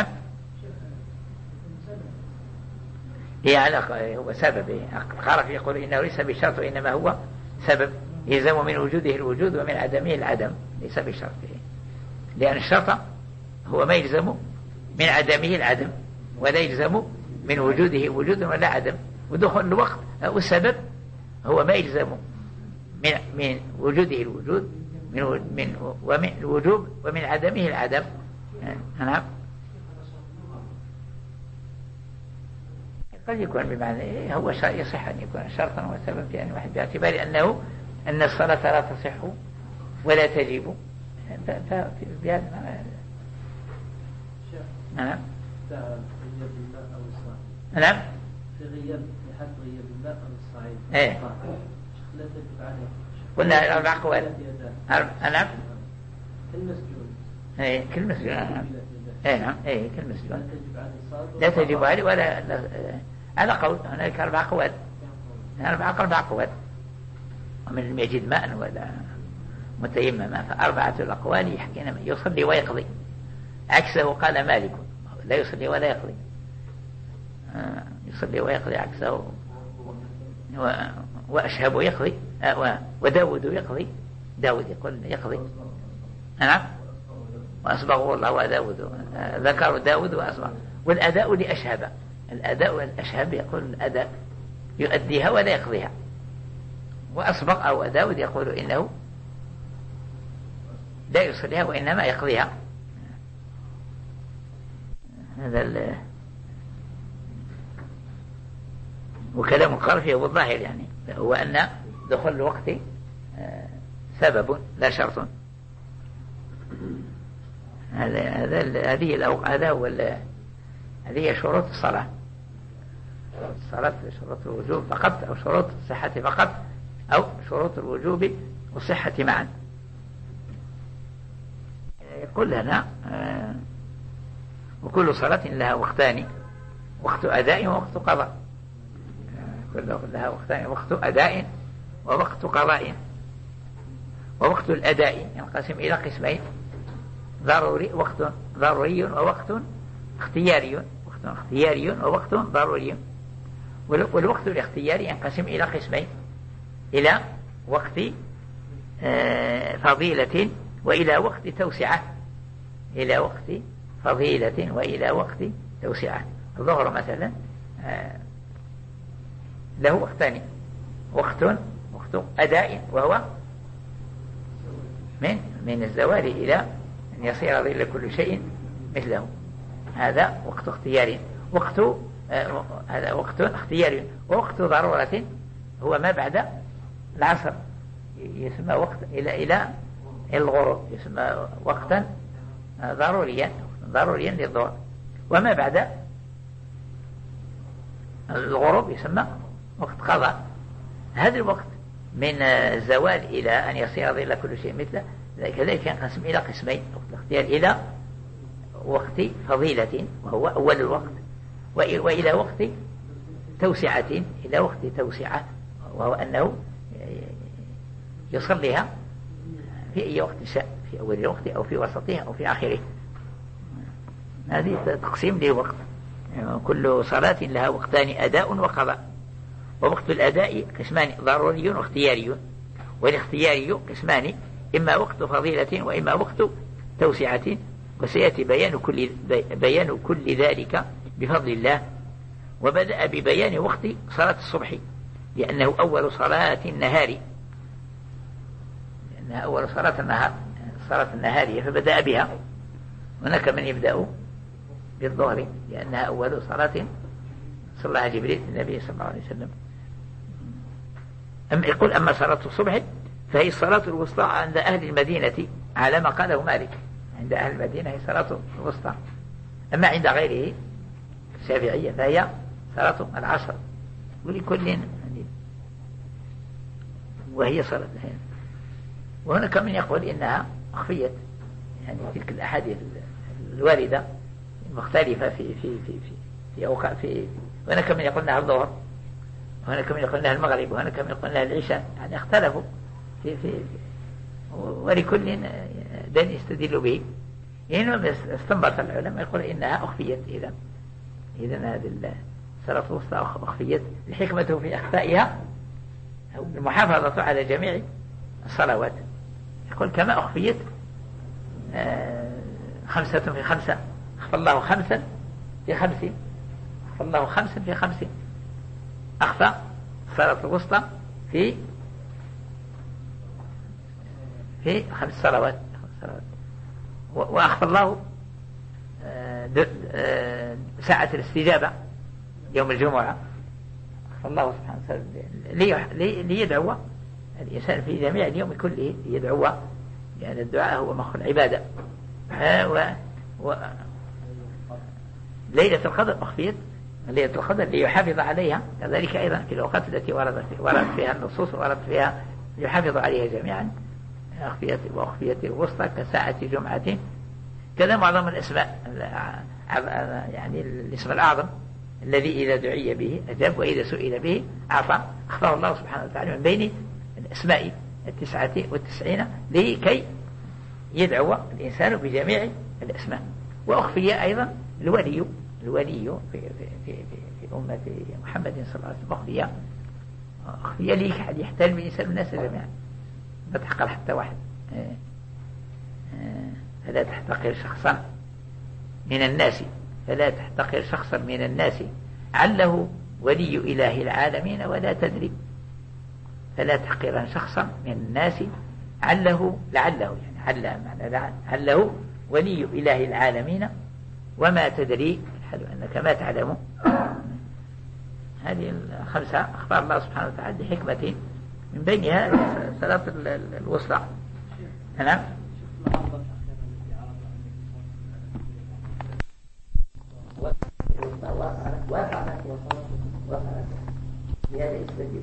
هي علاقة، هو سبب. الخرف يقول إنه ليس بشرط وإنما هو سبب يلزم من وجوده الوجود ومن عدمه العدم، ليس بشرط، لأن الشرط هو ما يلزم من عدمه العدم ولا يلزم من وجوده وجود ولا عدم. ودخول الوقت والسبب هو ما يلزم من من وجوده الوجود من من ومن الوجوب ومن عدمه العدم. نعم قد يكون بمعنى هو يصح أن يكون شرطا وسبب في أن واحد، باعتبار أنه أن الصلاة لا تصح ولا تجب. بهذا نعم نعم في غياب في حد غياب الماء أو الصعيد ايه لا تجب عليه. قلنا أربع أقوال. نعم كالمسجون. ايه كالمسجون. نعم ايه نعم ايه كالمسجون لا تجب عليه ولا هذا قول. هناك أربع أقوال، أربع أربع أقوال، ومن لم يجد ماء ولا متيمما فأربعة الأقوال يحكينا يصلي ويقضي. عكسه قال مالك لا يصلي ولا يقضي، آه يصلي ويقضي عكسه. وأشهب يقضي آه وداود يقضي، داود يقول يقضي. نعم وأصبغه الله وداود آه ذكر داود وأصبغ. والأداء لأشهب، الأداء والأشهب يقول الأداء يؤديها ولا يقضيها. وأصبغ أو داود يقول إنه لا يصليها وإنما يقضيها. هذا ال وكلام القرفي هو الظاهر، يعني هو أن دخول الوقت سبب لا شرط. هذا هذا هذه هذا هو هذه شروط الصلاة. الصلاة شروط الوجوب فقط أو شروط الصحة فقط أو شروط الوجوب والصحة معا. يقول لنا وكل صلاة لها وقتان، وقت أداء ووقت قضاء. كل لها وقتان، وقت أداء ووقت قضاء. ووقت الأداء ينقسم إلى قسمين: ضروري وقت ضروري ووقت اختياري، وقت اختياري ووقت ضروري. والوقت الاختياري ينقسم إلى قسمين: إلى وقت فضيلة وإلى وقت توسعة. إلى وقت فضيلة وإلى وقت توسعة. الظهر مثلا له وقتان: وقت وقت أداء وهو من من الزوال إلى أن يصير ظل كل شيء مثله، هذا وقت اختياري. وقت آه هذا وقت اختياري. ووقت ضرورة هو ما بعد العصر، يسمى وقت إلى إلى الغروب، يسمى وقتا ضروريا ضروريا للظهر. وما بعد الغروب يسمى وقت قضاء. هذا الوقت من الزوال إلى أن يصير ظل كل شيء مثله كذلك ينقسم إلى قسمين: وقت الاختيار إلى وقت فضيلة وهو أول الوقت، وإلى وقت توسعة إلى وقت توسعة وهو أنه يصليها في أي وقت شاء، في أول الوقت أو في وسطه أو في آخره. هذه تقسيم للوقت، يعني كل صلاة لها وقتان أداء وقضاء. ووقت الأداء قسمان ضروري واختياري، والاختياري قسمان إما وقت فضيلة وإما وقت توسعة، وسيأتي بيان كل, بيان كل ذلك بفضل الله. وبدأ ببيان وقت صلاة الصبح لأنه أول صلاة النهار، لأنها أول صلاة النهار، صلاة النهارية، فبدأ بها. هناك من يبدأ بالظهر لأنها أول صلاة صلىها جبريل النبي صلى الله عليه وسلم. أما يقول أما صلاة الصبح فهي الصلاة الوسطى عند أهل المدينة على ما قاله مالك، عند أهل المدينة هي صلاة الوسطى. أما عند غيره الشافعية فهي صلاة العصر، ولكل وهي صلاة. وهناك من يقول إنها أخفيت، يعني تلك الأحاديث الواردة المختلفة في في في في في أوقات في. وهناك من يقول لها الظهر، وهناك من يقول لها المغرب، وهناك من يقول لها العشاء، يعني اختلفوا في في, في ولكل دين يستدل به. يعني استنبط العلماء يقول إنها أخفيت. إذا إذا هذه الصلاة الوسطى أخفيت، الحكمة في إخفائها أو المحافظة على جميع الصلوات. يقول كما أخفيت خمسة في خمسة، أخفى الله خمسا في خمس، أخفى الله خمسا في خمس، أخفى الصلاة الوسطى في في خمس صلوات. وأخفى الله ساعة الاستجابة يوم الجمعة، أخفى الله سبحانه وتعالى ليدعو الإنسان في جميع اليوم كله، ليدعو، لأن يعني الدعاء هو مخ العبادة. و... و... ليلة القدر أخفيت، ليلة القدر ليحافظ عليها، كذلك أيضا في الأوقات التي وردت وردت فيها النصوص وردت فيها ليحافظ عليها جميعا أخفيت. وأخفيت الوسطى كساعة جمعة. كذا معظم الأسماء، يعني الاسم الأعظم الذي إذا دعي به أجاب وإذا سئل به أعطى، أخفاه الله سبحانه وتعالى من بين الأسماء التسعة والتسعين لكي يدعو الإنسان بجميع الأسماء. وأخفي أيضا الولي، الولي في, في, في, في, في أمة محمد صلى الله عليه وسلم أخفي أخفي لي يحتاج الإنسان من الناس جميعا، ما تحقر حتى واحد. فلا تحتقر شخصا من الناس، فلا تحتقر شخصا من الناس عله ولي إله العالمين ولا تدري. فلا تحقرا شخصا من الناس عله، لعله يعني عل معنى عله ولي إله العالمين وما تدري، الحال أنك ما تعلم. هذه الخمسة أخبار الله سبحانه وتعالى بحكمة من بينها صلاة الوسطى. نعم. لهذا يستجيب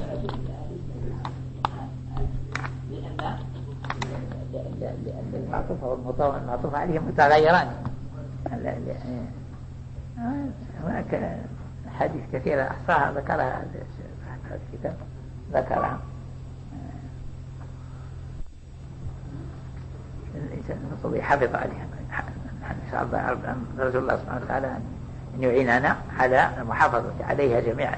لأن المعطوف والمعطوف عليه متغيران. هناك حديث كثيرة أحصاها ذكرها هذا الكتاب، ذكرها الإنسان المفروض يحافظ عليها. إن شاء الله نرجو الله سبحانه وتعالى أن يعيننا على المحافظة عليها جميعا.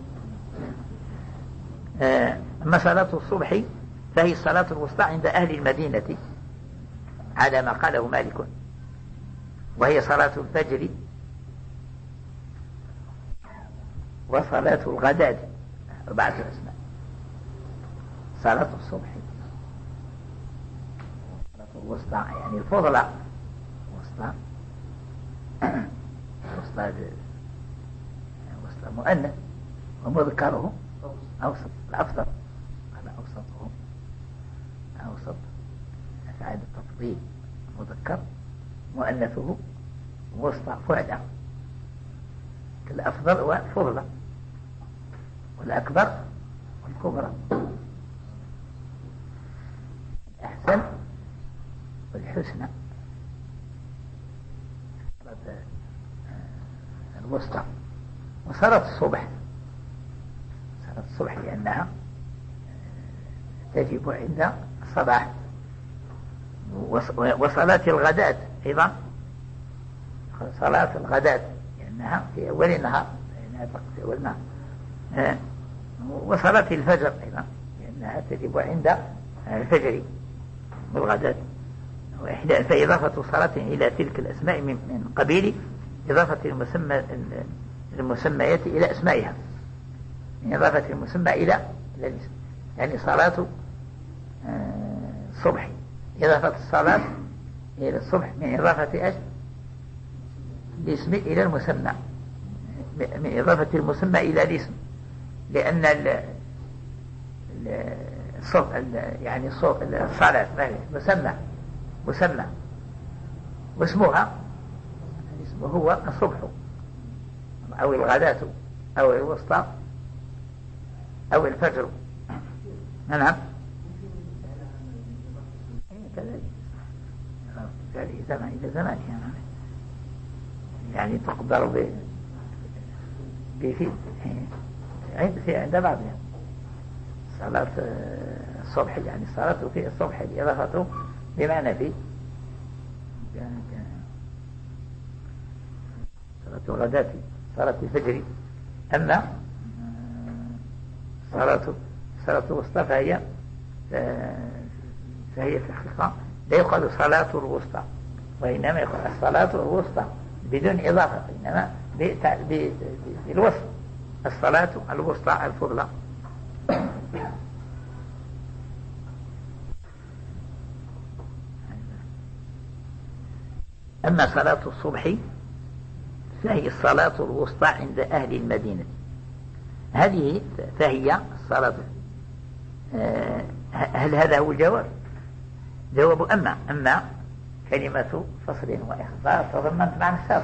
أما صلاة الصبح فهي الصلاة الوسطى عند أهل المدينة على ما قاله مالك، وهي صلاة الفجر وصلاة الغداة، أربعة أسماء: صلاة الصبح، صلاة الوسطى يعني الفضلى، وسطى وسطى وسطى مؤنث ومذكره أوسط، الأفضل على أوسطه، أوسط أفعال التفضيل، مذكر مؤنثه وسطى فعلى، الأفضل والفضلى والأكبر والكبرى، الأحسن والحسنى، الوسطى. وصلاة الصبح، صلاة الصبح لأنها تجب عند الصباح، وصلاة الغداة أيضا، صلاة الغداة لأنها في أول النهار، لأنها في أول النهار. وصلاة الفجر أيضا لأنها تجب عند الفجر والغداة. فإضافة صلاة إلى تلك الأسماء من قبيل إضافة المسمى المسميات إلى أسمائها، من إضافة المسمى إلى الاسم. يعني صلاة الصبح، إضافة الصلاة إلى الصبح من إضافة إيش؟ الاسم إلى المسمى، من إضافة المسمى إلى الاسم، لأن ال الصبح يعني الصلاة مسمى مسمى واسمها الاسم هو الصبح أو الغداة أو الوسطى أو الفجر. نعم كذلك زمان إلى زمان يعني تقدر ب بفي عند في عند بعضها صلاة الصبح، يعني صلاة في الصبح الإضافة بمعنى في صلاة الغداة صلاة الفجر. أما صلاة صلاة الوسطى فهي فهي في الحقيقة لا يقال صلاة الوسطى، وإنما يقال الصلاة الوسطى بدون إضافة، إنما بالوسط الصلاة الوسطى الفضلى. أما صلاة الصبح فهي الصلاة الوسطى عند أهل المدينة. هذه فهي الصلاة. هل هذا هو الجواب؟ جواب أما أما كلمة فصل وإخبار تضمنت معنى الشرط.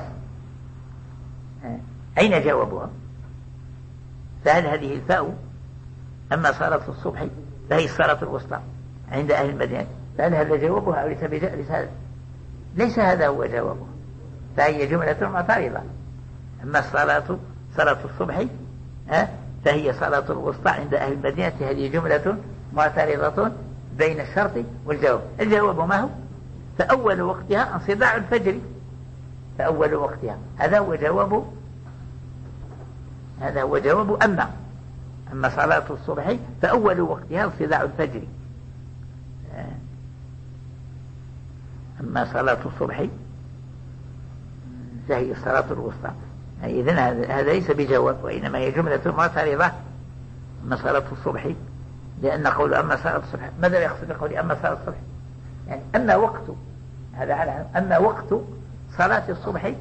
أين جوابها؟ فهل هذه الفاء أما صلاة الصبح فهي الصلاة الوسطى عند أهل المدينة، فهل هذا جوابها أو ليس هذا؟ ليس هذا هو جوابها، فهي جملة معترضة. أما الصلاة صلاة الصبح فهي صلاة الوسطى عند أهل المدينة، هذه جملة معترضة بين الشرط والجواب. الجواب ما هو؟ فأول وقتها انصداع الفجر، فأول وقتها هذا هو جواب هذا هو جواب أما أما صلاة الصبح فأول وقتها انصداع الفجر. أما صلاة الصبح فهي الصلاة الوسطى. إذن هذا ليس بجواب، وإنما هي جملة معترضة. أما صلاة الصبح، لأن قول أما صلاة الصبح ماذا يقصد بقول أما صلاة الصبح؟ يعني أما وقت هذا على أما وقت صلاة الصبح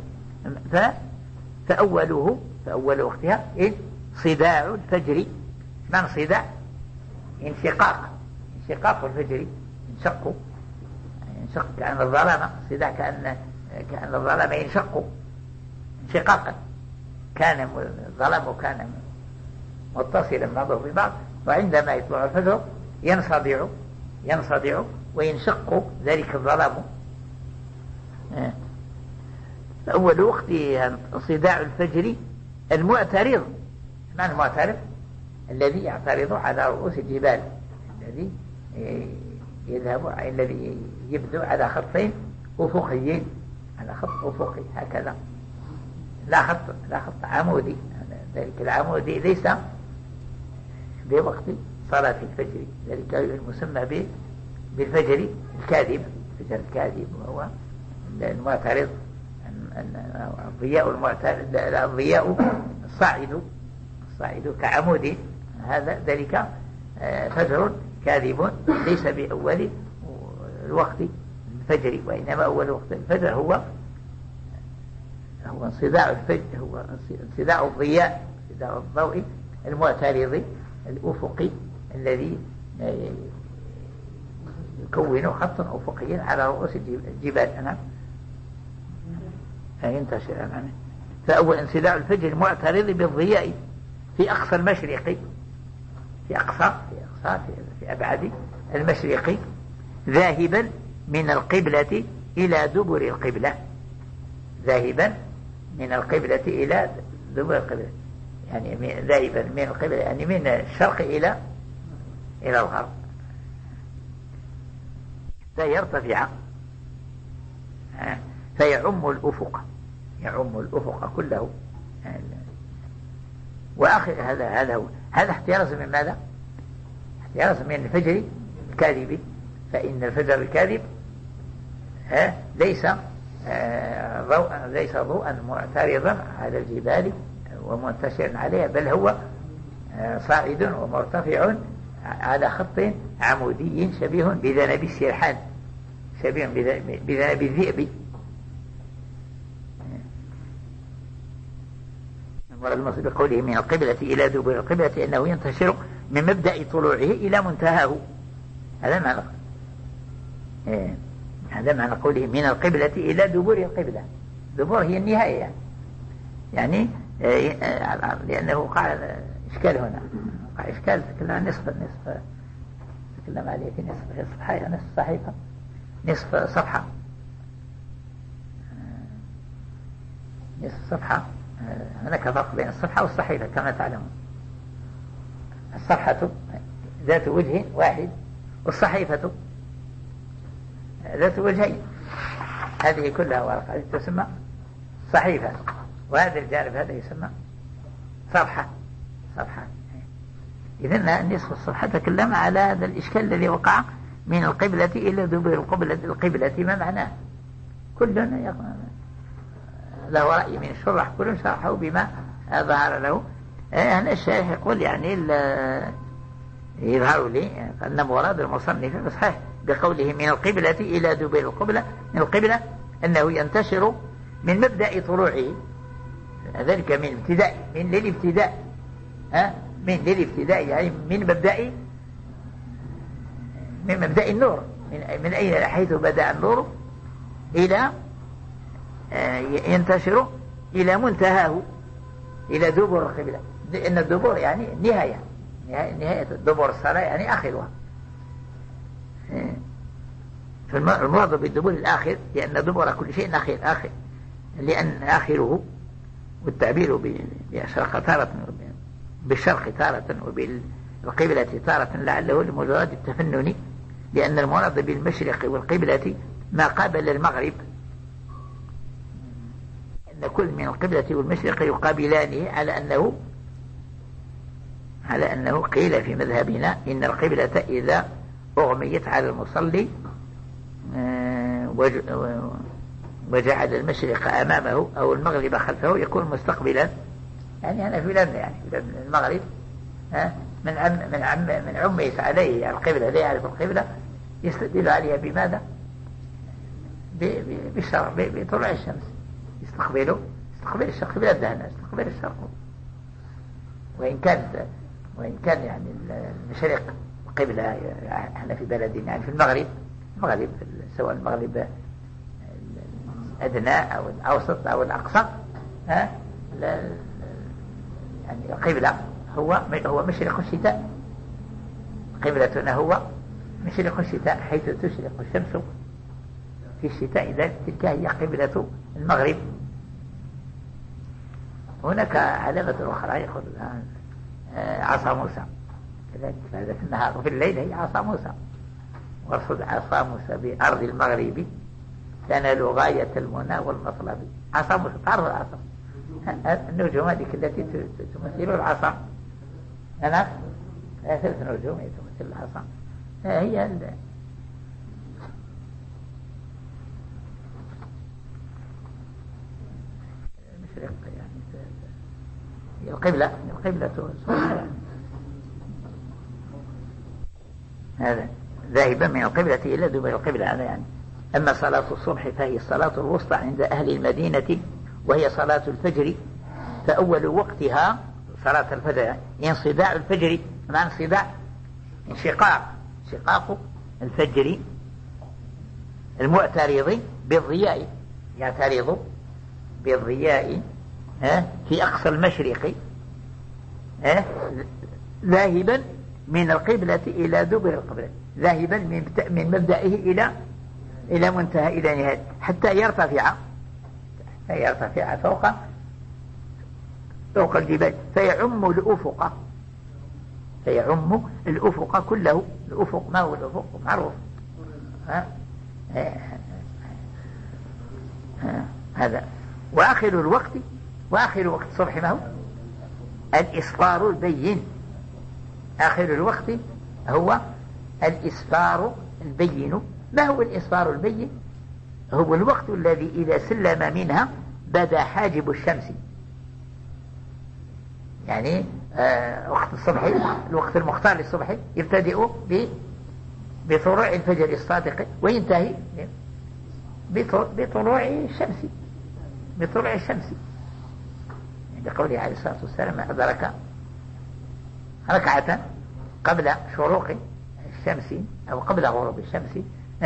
فأوله فأول وقتها صداع الفجر. معنى صداع؟ انشقاق انشقاق الفجر، انشق انشق كأن الظلام، صداع كأن كأن الظلام ينشق انشقاقا، كان الظلام كان متصلا بعضه ببعض، وعندما يطلع الفجر ينصدع ينصدع وينشق ذلك الظلام. أول وقت صداع الفجر المعترض. معنى المعترض؟ الذي يعترض على رؤوس الجبال، الذي يذهب الذي يبدو على خطين أفقيين، على خط أفقي هكذا، لا خط لا خط عمودي. ذلك العمودي ليس بوقت صلاة الفجر، ذلك المسمى بالفجر الكاذب، الفجر الكاذب وهو المعترض، الضياء المعترض، الضياء الصاعد الصاعد كعمود، هذا ذلك فجر كاذب ليس بأول الوقت الفجر، وإنما أول وقت الفجر هو هو انصداع الفجر، هو انصداع الضياء، انصداع الضوء المعترض الأفقي الذي يكون خطا أفقيا على رؤوس الجبال. أنا ينتشر عنه. فأول انصداع الفجر المعترض بالضياء في أقصى المشرق، في أقصى في أقصى في أبعد المشرق، ذاهبا من القبلة إلى دبر القبلة، ذاهبا من القبلة إلى دبر القبلة، يعني ذاهبا من القبلة يعني من الشرق إلى إلى الغرب. فيرتفع فيعم الأفق يعم الأفق كله. وآخر هذا هذا هو هذا احتراز من ماذا؟ احتراز من الفجر الكاذب، فإن الفجر الكاذب ليس ضوءا ليس ضوءا معترضا على الجبال ومنتشر عليها، بل هو صاعد ومرتفع على خط عمودي شبيه بذنب السرحان، شبيه بذنب الذئب. والمصير بقوله من القبلة إلى دبر القبلة أنه ينتشر من مبدأ طلوعه إلى منتهاه. هذا معنى إيه. هذا معنى قوله من القبلة إلى دبر القبلة. دبر هي النهاية يعني, يعني إيه لأنه قال إشكال هنا قال إشكال تكلم عن نصف النصف تكلم عليه في نصف صفحة نصف صحيفة نصف صفحة نصف صفحة. هناك فرق بين الصفحة والصحيفة كما تعلمون. الصفحة ذات وجه واحد والصحيفة ذات وجهين. هذه كلها ورقة هذه تسمى صحيفة، وهذا الجانب هذا يسمى صفحة صفحة. إذن نصف الصفحة تكلم على هذا الإشكال الذي وقع من القبلة إلى دبر القبلة. القبلة ما معناه؟ كل له رأي من الشرح كل شرحه بما ظهر له. هنا الشارح يقول يعني يظهر لي أن مراد المصنف صحيح بقوله من القبلة إلى دبر القبلة من القبلة أنه ينتشر من مبدأ طلوعه، ذلك من ابتداء من للابتداء ها من للابتداء يعني من مبدأ من مبدأ النور من من أين حيث بدأ النور إلى ينتشر إلى منتهاه إلى دبر القبلة. لأن الدبر يعني نهاية نهاية دبر الصلاة يعني آخرها. فالمراد بالدبر الآخر لأن دبر كل شيء آخر آخر لأن آخره، والتعبير بالشرق تارة بالشرق تارة وبالقبلة تارة لعله لمجرد التفنن، لأن المراد بالمشرق والقبلة ما قابل المغرب، أن كل من القبلة والمشرق يقابلانه على أنه على أنه قيل في مذهبنا إن القبلة إذا أغميت على المصلي وجعل المشرق أمامه أو المغرب خلفه يكون مستقبلا. يعني أنا في بلادنا يعني في المغرب من عم من عم من عميت عليه القبلة لا يعرف القبلة يستدل عليها بماذا؟ بالشرق بطلوع الشمس يستقبله يستقبل الشرق بلادنا يستقبل الشرق. وإن كان وإن كان يعني المشرق قبلة احنا في بلدنا يعني في المغرب المغرب سواء المغرب الأدنى أو الأوسط أو الأقصى ها يعني القبلة هو هو مشرق الشتاء. قبلتنا هو مشرق الشتاء حيث تشرق الشمس في الشتاء إذا تلك هي قبلة المغرب. هناك علامة أخرى يقول عصا موسى كذلك هذا في النهار وفي الليل هي عصا موسى. وارصد عصا موسى بأرض المغرب تنال غاية المنى والمطلب. عصا موسى تعرف العصا النجوم هذه التي تمثل العصا. أنا ثلاث نجوم تمثل العصا هي المشرق يعني هي القبلة القبلة يعني. هذا ذاهبا من القبلة إلى دبر القبلة هذا يعني. أما صلاة الصبح فهي الصلاة الوسطى عند أهل المدينة وهي صلاة الفجر، فأول وقتها صلاة الفجر انصداع الفجر معنى انصداع انشقاق انشقاق الفجر المعترض بالضياء يعترض بالضياء في أقصى المشرق ذاهبا من القبلة إلى دبر القبلة، ذاهبا من مبدئه إلى إلى منتهى إلى نهاية حتى يرتفع حتى يرتفع فوق فوق الجبال فيعم الأفق فيعم الأفق كله. الأفق ما هو الأفق معروف ها هذا. وآخر الوقت وآخر وقت الصبح ما هو؟ الإسفار البين. آخر الوقت هو الإسفار البين. ما هو الإسفار البين؟ هو الوقت الذي إذا سلم منها بدا حاجب الشمس. يعني آه وقت الصبح، الوقت المختار للصبح يبتدئ بطلوع الفجر الصادق وينتهي بطلوع الشمس بطلوع الشمس عند قوله عليه الصلاة والسلام: أدرك ركعة قبل شروق الشمس أو قبل غروب الشمس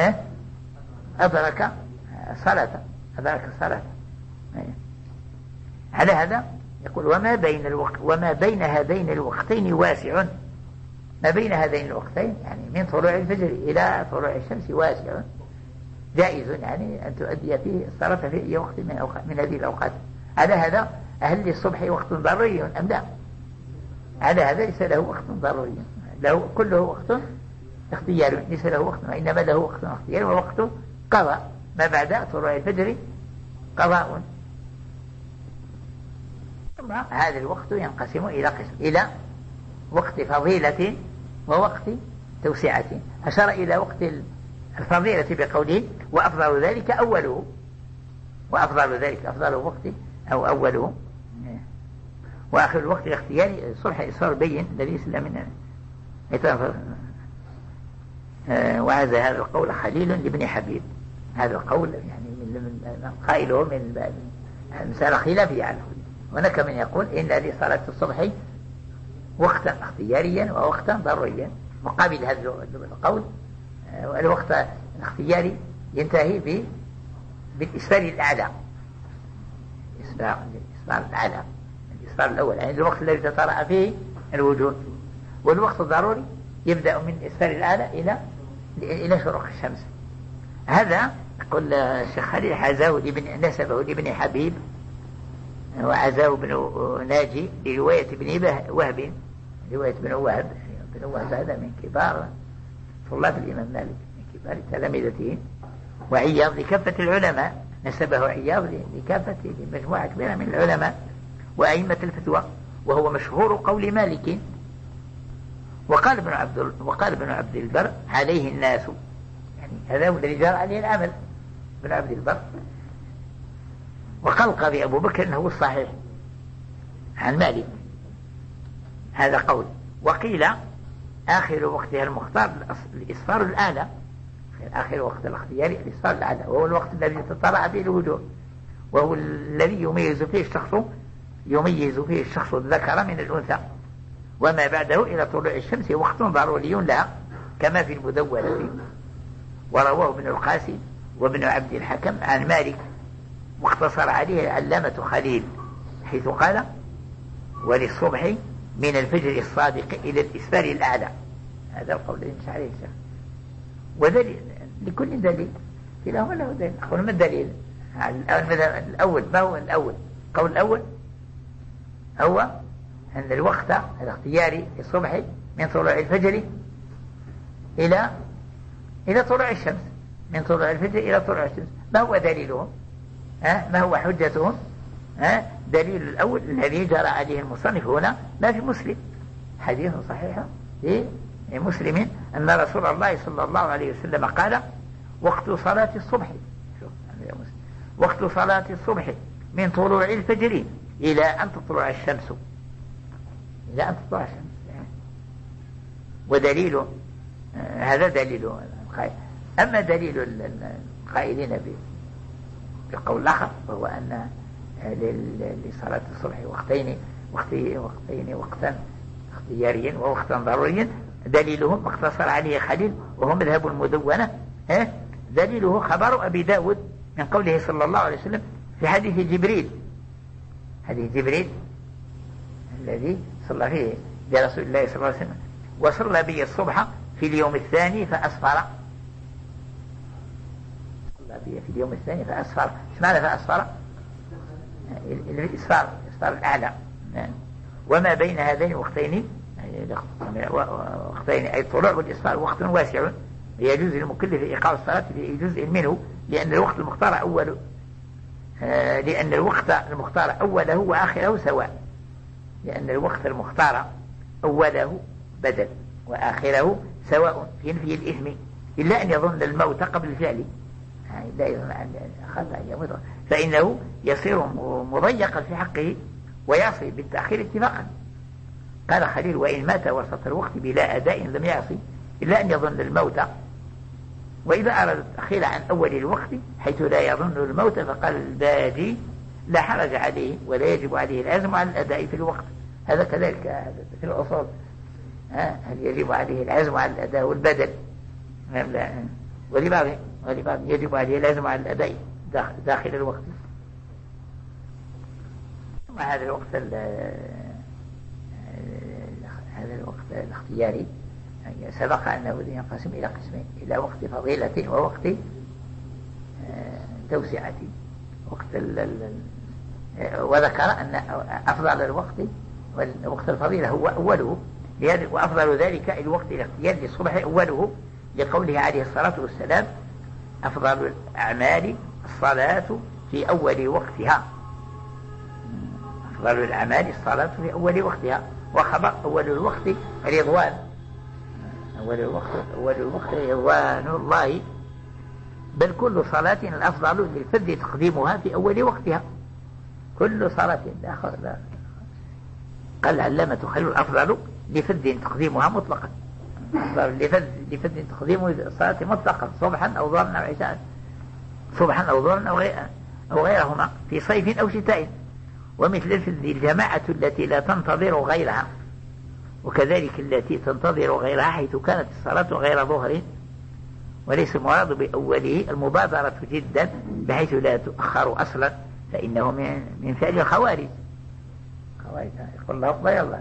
أدرك صلاة أدرك الصلاة. على هذا يقول: وما بين الوقت وما بين هذين الوقتين واسع. ما بين هذين الوقتين يعني من طلوع الفجر إلى طلوع الشمس واسع، جائز يعني أن تؤدي فيه الصلاة في أي وقت من, من هذه الأوقات. على هذا هل للصبح وقت ضروري أم لا؟ على هذا ليس له وقت ضروري، له كله وقت اختياري، ليس له وقت، وإنما له وقت اختياري ووقت قضاء. ما بعد طلوع الفجر قضاء. ثم هذا الوقت ينقسم إلى قسم: إلى وقت فضيلة ووقت توسعة. أشار إلى وقت الفضيلة بقوله: وأفضل ذلك أوله. وأفضل ذلك أفضل وقت أو أوله. وآخر الوقت الاختياري الصبح إسفار بين الذي يسلم منه. وهذا هذا القول خليل لابن حبيب. هذا القول يعني من قائله من مسألة خلافية عنه. هناك من يقول إن لصلاة الصبح وقتا اختياريا ووقتا ضروريا. مقابل هذا القول الوقت الاختياري ينتهي بالإسفار الأعلى. الإسفار الأعلى، الإسفار الأول يعني الوقت الذي تطرأ فيه الوجود. والوقت الضروري يبدأ من الإسفار الأعلى إلى إلى شروق الشمس. هذا يقول الشيخ خليل: حازاه لابن نسبه لابن حبيب، وعزاه ابن ناجي لرواية ابن وهب. رواية ابن وهب ابن وهب هذا من كبار طلاب الإمام مالك، من كبار تلامذته. وعياض لكافة العلماء، نسبه عياض لكافة مجموعة كبيرة من العلماء وأئمة الفتوى، وهو مشهور قول مالك. وقال ابن عبد وقال ابن عبد البر: عليه الناس، يعني هذا هو الذي جرى عليه العمل. ابن عبد البر وقال القاضي أبو بكر أنه الصحيح عن مالك، هذا قول. وقيل آخر وقتها المختار الإسفار الأعلى، آخر وقت الاختياري الإسفار الأعلى، وهو الوقت الذي تطلع فيه الوجوه، وهو الذي يميز فيه الشخص يميز فيه الشخص الذكر من الأنثى. وما بعده إلى طلوع الشمس وقت ضروري لها كما في المدونة. ورواه ابن القاسم وابن عبد الحكم عن مالك، واختصر عليه العلامة خليل حيث قال: وللصبح من الفجر الصادق إلى الإسفار الأعلى. هذا القول الذي مش عليه الشيخ. ودليل لكل دليل، كلاهما له دليل. أقول ما الدليل؟ الأول ما هو الأول؟ القول الأول هو أن الوقت الاختياري الصبح من طلوع الفجر إلى إلى طلوع الشمس، من طلوع الفجر إلى طلوع الشمس. ما هو دليلهم؟ ها؟ ما هو حجتهم؟ ها؟ دليل الأول الذي جرى عليه المصنف هنا ما في مسلم، حديث صحيح في مسلم أن رسول الله صلى الله عليه وسلم قال: وقت صلاة الصبح، وقت صلاة الصبح من طلوع الفجر إلى أن تطلع الشمس، إلى أن تطلع الشمس. ودليل هذا دليل القائل. أما دليل القائلين بالقول الآخر وهو أن لصلاة الصبح وقتين وقتين وقتا اختياريا ووقتا ضروريا، دليلهم ما اقتصر عليه خليل وهو مذهب المدونة. دليله خبر أبي داود من قوله صلى الله عليه وسلم في حديث جبريل، حديث جبريل الذي صلى فيه برسول الله صلى الله عليه وسلم: وصلى بي الصبح في اليوم الثاني فأسفر. صلى بي في اليوم الثاني فأسفر. ايش معنى فأسفر؟ الإسفار، الإسفار الأعلى. وما بين هذين وقتين وقتين أي الطلوع والإسفار وقت واسع يجوز للمكلف إيقاع الصلاة في جزء منه لأن الوقت المختار أوله آه لأن الوقت المختار أوله وآخره سواء لأن الوقت المختار أوله بدل وآخره سواء في نفي الإثم إلا أن يظن الموت قبل الفعل لا يظن أن يموت فإنه يصير مضيقا في حقه ويعصي بالتأخير اتفاقا. قال خليل وإن مات وسط الوقت بلا أداء لم يعصي إلا أن يظن الموت. وإذا أراد التأخير عن أول الوقت حيث لا يظن الموت فقال الباجي لا حرج عليه ولا يجب عليه العزم على الأداء في الوقت. هذا كذلك في الأصول هل يجب عليه العزم على الأداء والبدل ولبعض ولبعض يجب عليه العزم على الأداء داخل الوقت. ثم هذا الوقت هذا الوقت الاختياري سبق أنه ينقسم إلى قسمين إلى وقت فضيلة ووقت توسعة. وقت وذكر أن أفضل الوقت وقت الفضيلة هو أوله وأفضل ذلك الوقت الاختياري للصبح أوله لقوله عليه الصلاة والسلام أفضل الأعمال الصلاة في أول وقتها. أفضل الأعمال الصلاة في أول وقتها وخبر أول الوقت رضوان أول الوقت أول الوقت رضوان الله بل كل صلاة الأفضل للفرد تقديمها في أول وقتها. كل صلاة لا قال العلامة خليل الأفضل لفرد تقديمها مطلقا لفرد لفرد تقديم الصلاة مطلقا صبحا أو ظهرا أو عشاء صبحا أو ظهرا أو غيرها أو غيرهما في صيف أو شتاء. ومثل الفرد الجماعة التي لا تنتظر غيرها وكذلك التي تنتظر غيرها حيث كانت الصلاة غير ظهر. وليس المراد بأوله المبادرة جدا بحيث لا تؤخر أصلا فإنه من فعل الخوارج. خوارج يقول الله أكبر الله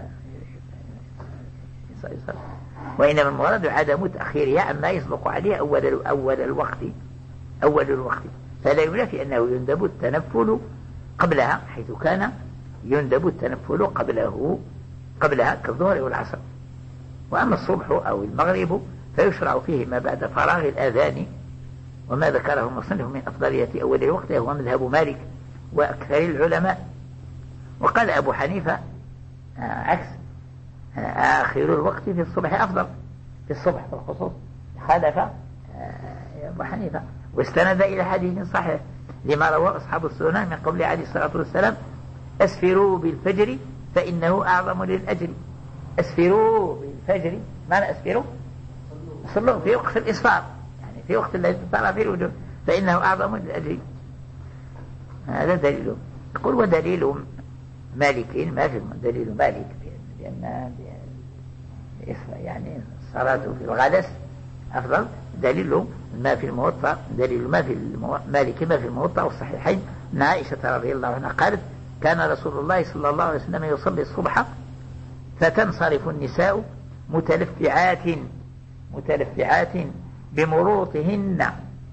وإنما المراد عدم تأخيرها عما يصدق عليها أول أول الوقت أول الوقت. فلا ينافي أنه يندب التنفل قبلها حيث كان يندب التنفل قبله قبلها كالظهر والعصر. وأما الصبح أو المغرب فيشرع فيه ما بعد فراغ الأذان. وما ذكره المصنف من أفضلية أول الوقت هو مذهب مالك وأكثر العلماء. وقال أبو حنيفة عكس آخر الوقت في الصبح أفضل في الصبح بالخصوص خالف أبو حنيفة واستند إلى حديث صحيح لما رواه أصحاب السنن من قول عليه الصلاة والسلام أسفروا بالفجر فإنه أعظم للأجر. أسفروا بالفجر معنى أسفروا صلوا في وقت الإسفار يعني في وقت الذي ترى فيه الوجوه فإنه أعظم للأجر. هذا دليل. يقول ودليل مالك ما في دليل مالك لأن يعني الصلاة في الغلس أفضل. دليل ما في الموطأ دليل ما في مالك ما في الموطأ والصحيحين من عائشة رضي الله عنها قالت كان رسول الله صلى الله عليه وسلم يصلي الصبح فتنصرف النساء متلفعات متلفعات بمروطهن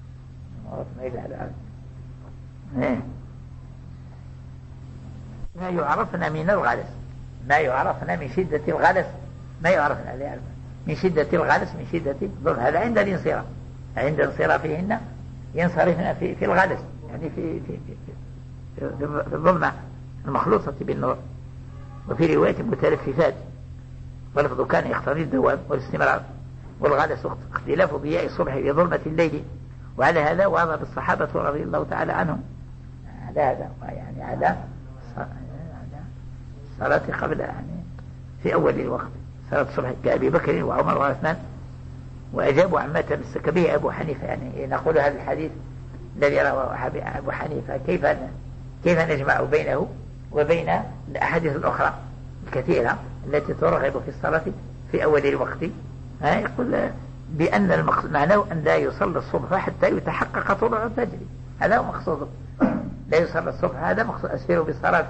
ما يعرفنا من الغلس ما يعرفنا من شدة الغلس ما يعرفنا من شدة الغلس من شدة الظلم. هذا عند الانصراف عند انصرافهن ينصرفن في في الغلس يعني في في في, في الظلمة المخلوطة بالنور. وفي رواية متلففات ولفظ كان يقتضي الدوام والاستمرار والغلس اختلاف ضياء الصبح في ظلمة الليل. وعلى هذا واظب الصحابة رضي الله تعالى عنهم على هذا يعني على الصلاة قبل يعني في أول الوقت صلاة الصبح كأبي بكر وعمر وعثمان. وأجابوا عما تمسك به أبو حنيفة يعني نقول هذا الحديث الذي رواه أبو حنيفة كيف كيف نجمع بينه وبين الأحاديث الأخرى الكثيرة التي ترغب في الصلاة في أول الوقت. يقول بأن المقصود معناه أن لا يصلي الصبح حتى يتحقق طلوع الفجر. هذا هو مقصوده لا يصلي الصبح هذا مقصود أسفروا بالصلاة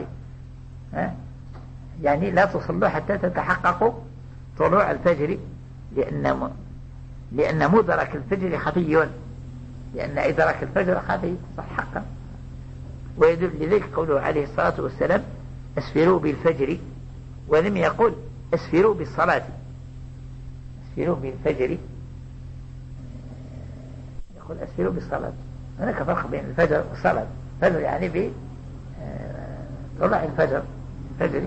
يعني لا تصلوا حتى تتحققوا طلوع الفجر لأن لأن مدرك الفجر خفي لأن إدراك الفجر خفي صح حقا. ويدل لذلك قوله عليه الصلاة والسلام أسفروا بالفجر ولم يقل أسفروا بالصلاة. أسفروا بالفجر يقول أسفروا بالصلاة. هناك فرق بين الفجر والصلاة. الفجر يعني ب طلع الفجر فجري.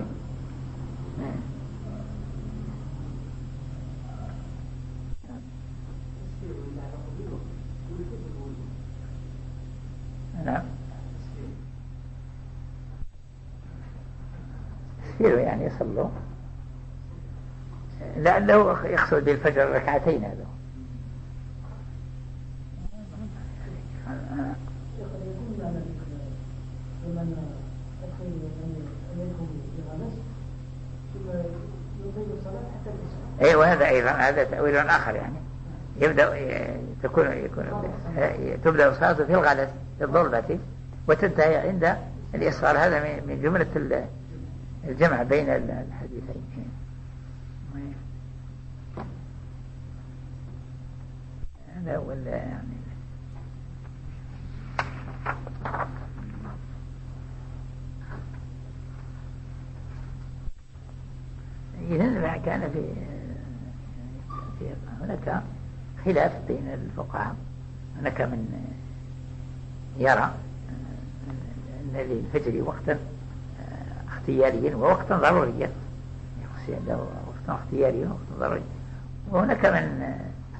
نعم يسيروا يعني يصلوا، لعله يقصد بالفجر ركعتين. هذا ايوه هذا ايضا هذا تأويل اخر، يعني يبدأ تكون يكون تبدأ صلاته في الغلس في الظلمة وتنتهي عند الإصفار. هذا من جملة الجمع بين الحديثين. هذا ولا يعني إذن كان في في هناك خلاف بين الفقهاء. هناك من يرى أن للفجر وقتا اختياريا ووقتا ضروريا، وقتا اختياريا ووقتا ضروريا. وهناك من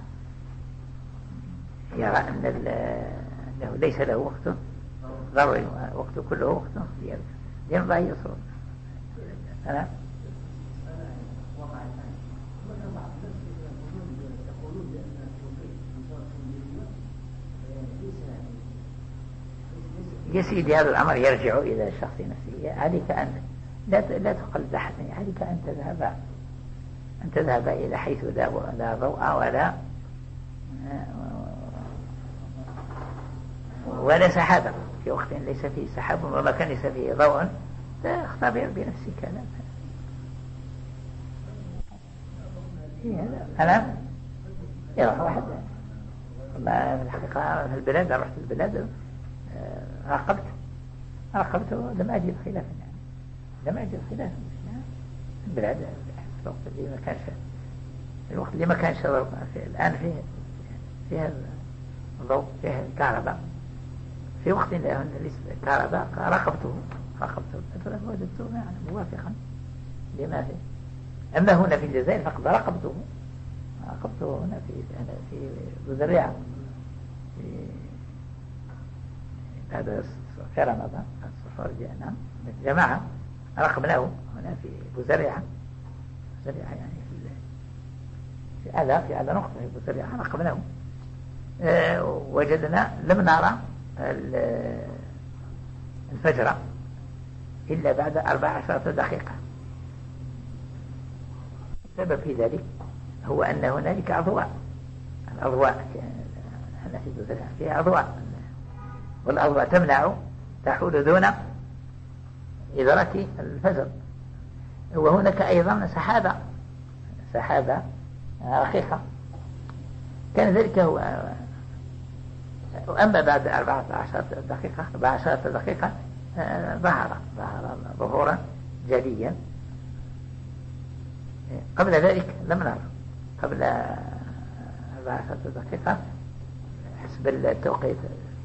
يرى أن أنه ليس له وقت ضروري، وقت كله وقت اختياري ينبغي يصرف. أنا يا سيدي هذا الأمر يرجع إلى الشخص نفسه. عليك أن لا لا تقلد أحد، عليك أن تذهب أن تذهب إلى حيث لا ضوء ولا ولا سحابة، في وقت ليس فيه سحاب ومكان ليس فيه ضوء، فاختبر بنفسك. لا أنا يروح واحد والله في الحقيقة في البلاد، رحت البلاد راقبت راقبت لم أجد خلافا، يعني لم أجد خلافا في البلاد. الوقت اللي ما كانش الوقت اللي ما كانش الآن فيه فيها الضوء، فيها الكهرباء، في وقت لا ليس الكهرباء راقبته راقبته فوجدته يعني موافقا لما فيه. أما هنا في الجزائر فقد راقبته راقبته هنا في في بوزريعة هذا في رمضان الصفار جاءنا جماعة راقبناه هنا في بوزريعة بوزريعة يعني في في هذا في هذا نقطة في بوزريعة راقبناه. أه وجدنا لم نرى الفجر إلا بعد أربع عشرة دقيقة. السبب في ذلك هو أن هنالك أضواء، الأضواء هنا في بوزريعة فيها أضواء، والأضواء تمنع تحول دون إدراك الفجر. وهناك أيضا سحابة سحابة رقيقة. كان ذلك هو. وأما بعد أربعة عشر دقيقة أربعة عشر دقيقة ظهر ظهر ظهورا جليا. قبل ذلك لم نرى، قبل أربعة عشر دقيقة حسب التوقيت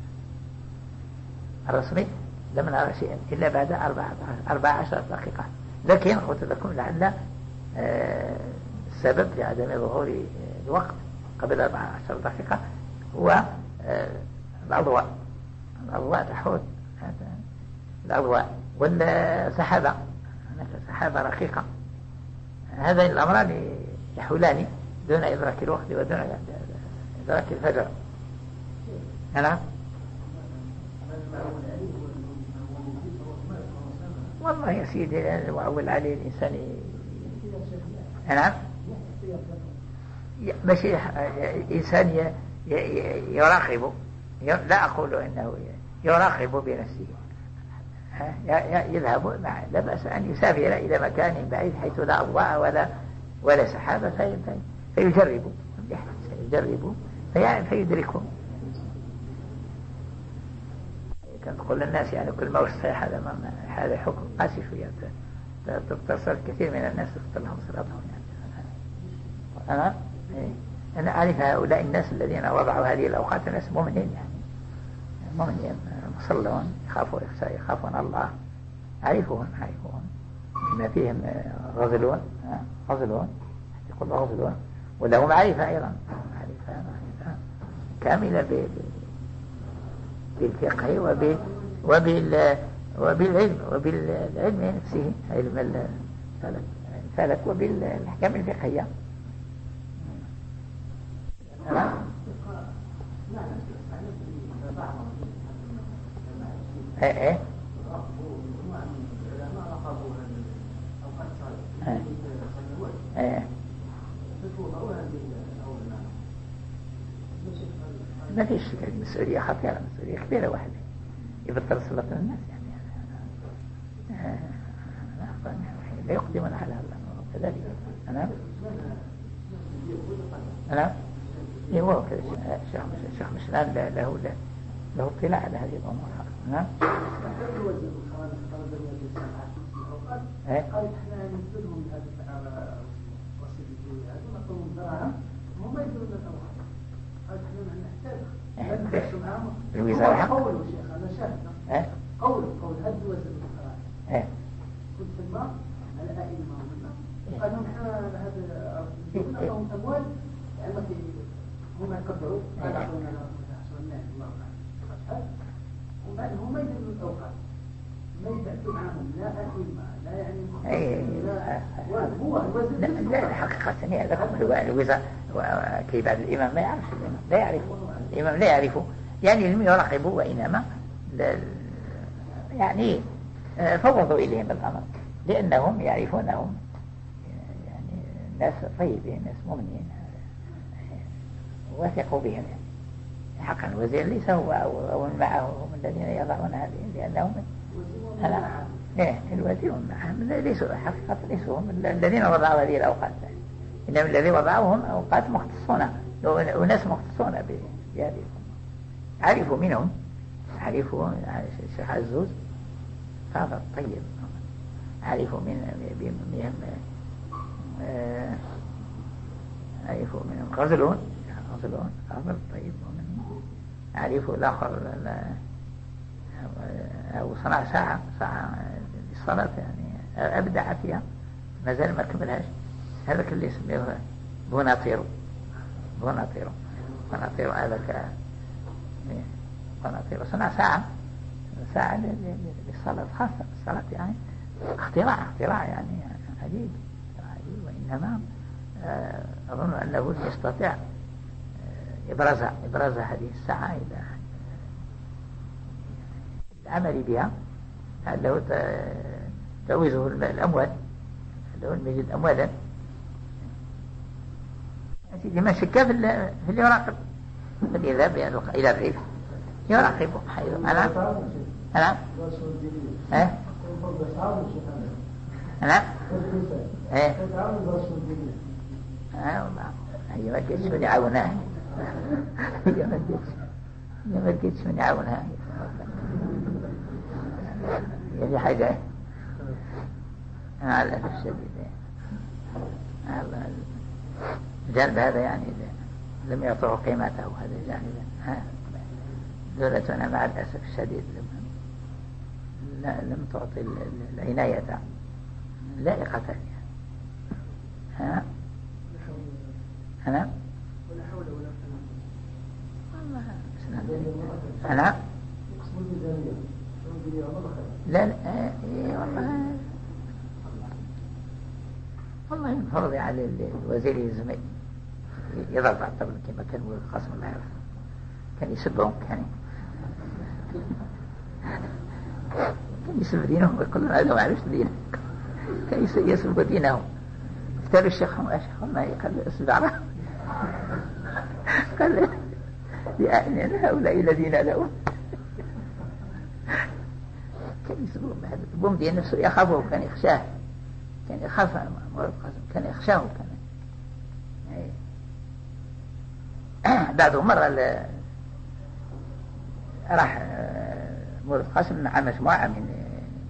الرسمي لم نرى شيئا إلا بعد أربع عشر دقيقة. لكن قلت لكم لعل السبب لعدم ظهور الوقت قبل أربع عشر دقيقة هو الأضواء الأضواء تحول الأضواء والسحابة. هناك سحابة رقيقة. هذين الأمران يحولان دون إدراك الوقت ودون إدراك الفجر. نعم والله يا سيدي وأول عليه الإنسان. نعم ماشي إنسان يراقب، لا أقول إنه يراقب بنفسه، يذهب مع لا بأس أن يسافر إلى مكان بعيد حيث لا أضواء ولا ولا سحابة فيجرب فيجرب فيدركه. كان تقول للناس يعني كل ما وصيح هذا ما هذا حكم قاسي شوية، تتصل كثير من الناس تقتل لهم صلاتهم يعني. أنا أنا أعرف هؤلاء الناس الذين وضعوا هذه الأوقات ناس مؤمنين، يعني مؤمنين مصلون يخافون يخافون الله، أعرفهم أعرفهم بما فيهم غزلون غزلون يقول غزلون، ولهم معرفة أيضا، معرفة معرفة كاملة بالفقه وب وبال وبالعلم وبالعلم نفسه، علم الفلك الفلك وبالأحكام الفقهية. ايه ايه ايه ما فيش المسؤولية خطيرة، مسؤولية كبيرة واحدة يبطل صلاة الناس، يعني لا يقدمون على هذا كذلك. أنا أنا هو الشيخ الشيخ مشلان له له له اطلاع على هذه الأمور. نعم. إيه. قال إحنا ننزلهم هذا على وسيلة الدنيا هذا نقوم بها هم يدرون الأوقات. قال إحنا نحتاج. الوزارة حق. قول شيخ أنا شاهد. إيه. قول قول هذا وزير القرار. إيه. كنت في الماء على أئمة ومنا. قالوا إحنا هذا نقوم أموال يعني هم يقدروا قال أعطونا لنا الله تعالى. وبعد هم يدرون الأوقات. ما يبعثوا معهم لا أئمة لا يعني لا هو الوزير. لا حقيقة هي لكم الوزارة كي بعد الإمام ما يعرف الإمام لا يعرفه الإمام لا يعرفه يعني لم يراقبوا، وإنما يعني فوضوا إليهم الأمر لأنهم يعرفونهم يعني ناس طيبين ناس مؤمنين وثقوا بهم. يعني حقا الوزير ليس هو أو من معه هم الذين يضعون هذه، لأنهم أنا إيه الوزير معهم ليسوا حقيقة ليسوا هم الذين وضعوا هذه الأوقات، إنما الذي وضعوهم أوقات مختصون وناس مختصون بهذه. عرفوا منهم عرفوا الشيخ عزوز هذا طيب، عرفوا من بهم عرفوا منهم غزلون غزلون هذا طيب، ومن عرفوا الآخر أو صنع ساعة ساعة للصلاة يعني أبدع فيها ما زال ما كملهاش. هذا اللي اسمه بوناطيرو بوناطيرو بوناطيرو هذا ك بوناطيرو صنع ساعة ساعة للصلاة خاصة الصلاة، يعني اختراع اختراع يعني عجيب عجيب. وإنما أظن أنه يستطيع إبراز إبراز هذه الساعة إلى العمل بها لعله تعوزه الأموال لو يجد أموالا لما شكا في اللي يراقب فالإذهاب إلى الريف يراقبه حيث أنا أنا إيه أنا إيه أه والله هي ما جتش من يعاونها هي ما جتش هي ما جتش من يعاونها يعني حاجة على الأسف الشديد الجانب هذا يعني لم يعطوا قيمته هذا الجانب دولتنا مع الأسف الشديد لم, لم تعطي العناية لائقة لها. ها أنا ولا حول ولا قوة أنا لا لا والله والله ينفرض على الوزير الزميل يضرب على الطبل كما كان القاسم الله يعرف كان يسبهم كان كان يسب دينهم ويقول لهم هذا ما عرفش دينك كان يسب دينهم. افتروا الشيخهم أشيخهم ما يقال اسم دعوة قال يعني هؤلاء الذين لهم كان يسبهم هذا البوم دين نفسه يخافه كان يخشاه كان يخاف مولد قاسم كان يخشاه كان بعده مرة راح مولد قاسم مع مجموعة من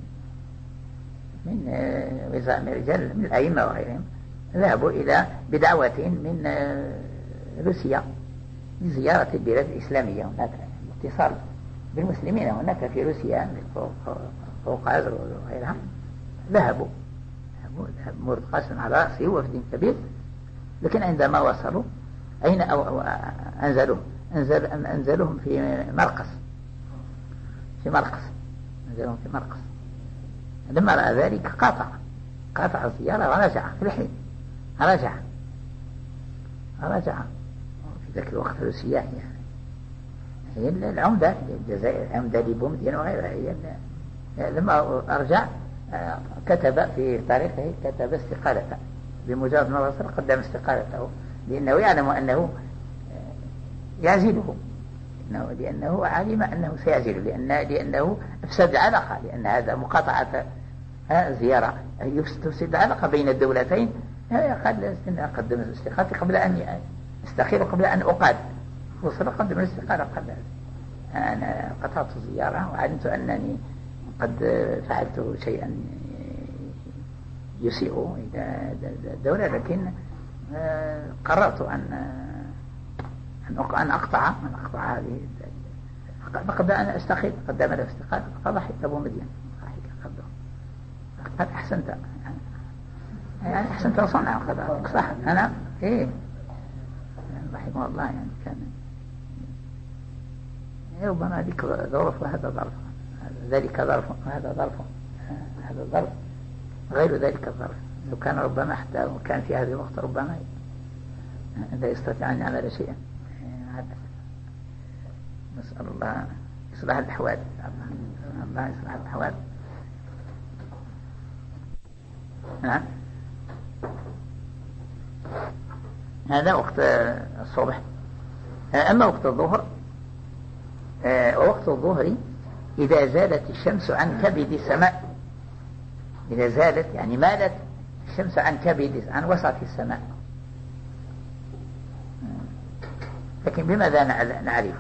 من وزراء من رجال من الأئمة وغيرهم ذهبوا إلى بدعوة من روسيا لزيارة البلاد الإسلامية. هناك اتصال بالمسلمين هناك في روسيا فوق فوق عزر وغيرها. ذهبوا ذهبوا مرقصا على رأسه وفد كبير، لكن عندما وصلوا أين أو أنزلوه أنزل أنزلوهم في مرقس في مرقس أنزلوهم في مرقس. لما رأى ذلك قاطع قاطع الزيارة ورجع في الحين رجع رجع في ذاك الوقت روسيا يعني هي العمدة الجزائر العمدة لبومدين وغيرها. هي لما أرجع كتب في تاريخه كتب استقالته بمجرد ما وصل قدم استقالته، لأنه يعلم أنه يعزله لأنه, لأنه علم أنه سيعزل لأن لأنه أفسد العلاقة، لأن هذا مقاطعة زيارة تفسد العلاقة بين الدولتين. قال أقدم الاستقالة قبل أن استقيل قبل أن أقاد. وصل قدم الاستقالة قال أنا قطعت الزيارة وعلمت أنني قد فعلت شيئا يسيء إلى الدولة، لكن قررت أن أن أقطع أن أقطع هذه قبل أن أستقيل. قدم له استقالة فضحك أبو مدين قال أحسنت يعني أحسنت وصنع قد صح أنا إيه رحمه الله يعني كان ربما ذيك ظرف وهذا ظرف ذلك ظرف وهذا ظرف هذا ظرف غير ذلك الظرف. لو كان ربما حتى وكان في هذا الوقت ربما لا يستطيع أن يعمل شيئا. نسأل الله إصلاح الأحوال الله إصلاح الأحوال. نعم هذا وقت الصبح. أما وقت الظهر وقت الظهر إذا زالت الشمس عن كبد السماء، إذا زالت يعني مالت الشمس عن كبد عن وسط السماء. لكن بماذا نعرف؟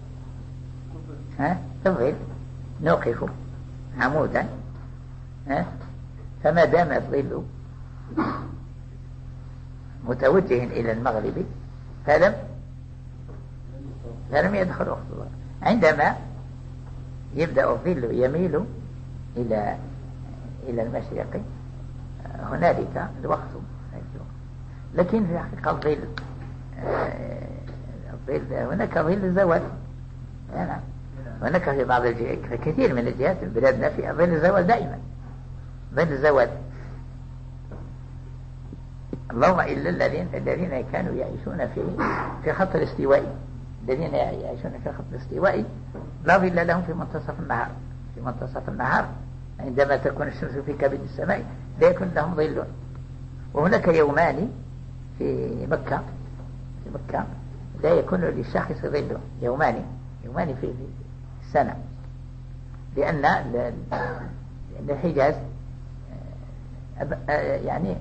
ها الظل نوقف عمودا ها فما دام الظل متوجه إلى المغرب فلم فلم يدخل وقت الظهر. عندما يبدأ الظل يميل إلى إلى المشرق هنالك الوقت. لكن في حقيقة الظل الظل هناك ظل الزوال يعني هناك في بعض الجهات في كثير من الجهات في بلادنا في ظل الزوال دائما ظل الزوال. اللهم إلا الذين الذين كانوا يعيشون في في خط الاستواء الذين يعيشون في خط الاستواء لا ظل لهم في منتصف النهار. في منتصف النهار عندما تكون الشمس في كبد السماء لا يكون لهم ظل. وهناك يومان في مكة في مكة لا يكون للشخص ظل يومان يومان في السنة، لأن لأن الحجاز يعني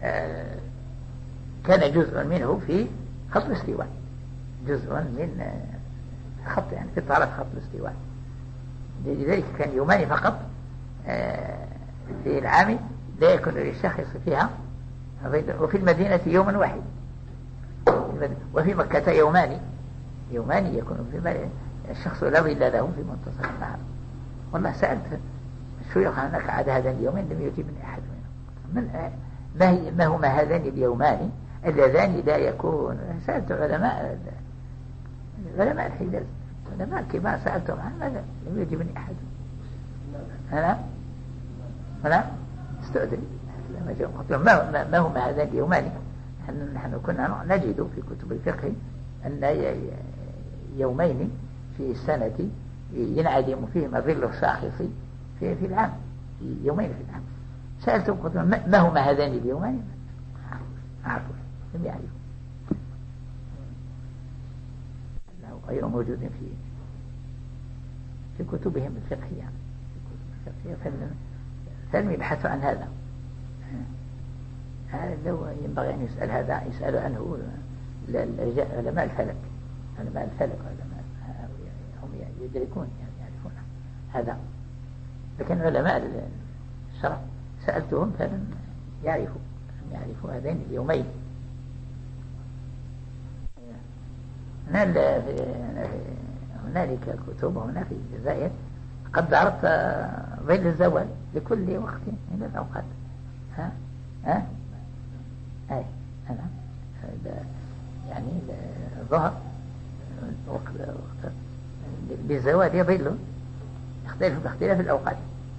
كان جزء منه في خط الاستواء جزء من خط يعني في طرف خط الاستواء. لذلك كان يومان فقط في العام لا يكون للشخص فيها ظل. وفي المدينة يوم واحد وفي مكة يومان يومان يكون في الشخص لا ظل له في منتصف النهار. والله سألت الشيوخ هناك عاد هذان اليومين لم يجيبني أحد منهم ما هي ما هما هذان اليومان اللذان لا يكون. سألت علماء علماء الحجاز علماء الكبار سألتهم ماذا لم يجيبني أحد. أنا أنا استأذن قلت لهم ما ما هما هذان اليومان. نحن كنا نجد في كتب الفقه أن يومين في السنة ينعدم فيهما ظل الشاخص في في العام يومين في العام. سألتهم قلت لهم ما هما هذان اليومان أعرفوا لم يعرفوا غير موجود في في كتبهم الفقهية فلم يبحثوا عن هذا. هذا لو ينبغي أن يسأل هذا يسأل عنه علماء الفلك علماء الفلك علماء هم يدركون يعني يعرفون هذا. لكن علماء الشرع سألتهم فلم يعرفوا لم يعرفوا هذين اليومين. هنالك كتب هنا في الجزائر قدرت ظل الزوال لكل وقت من الأوقات. ها ها أي أنا يعني الظهر وقت وقت بالزوال يظل يختلف باختلاف الأوقات.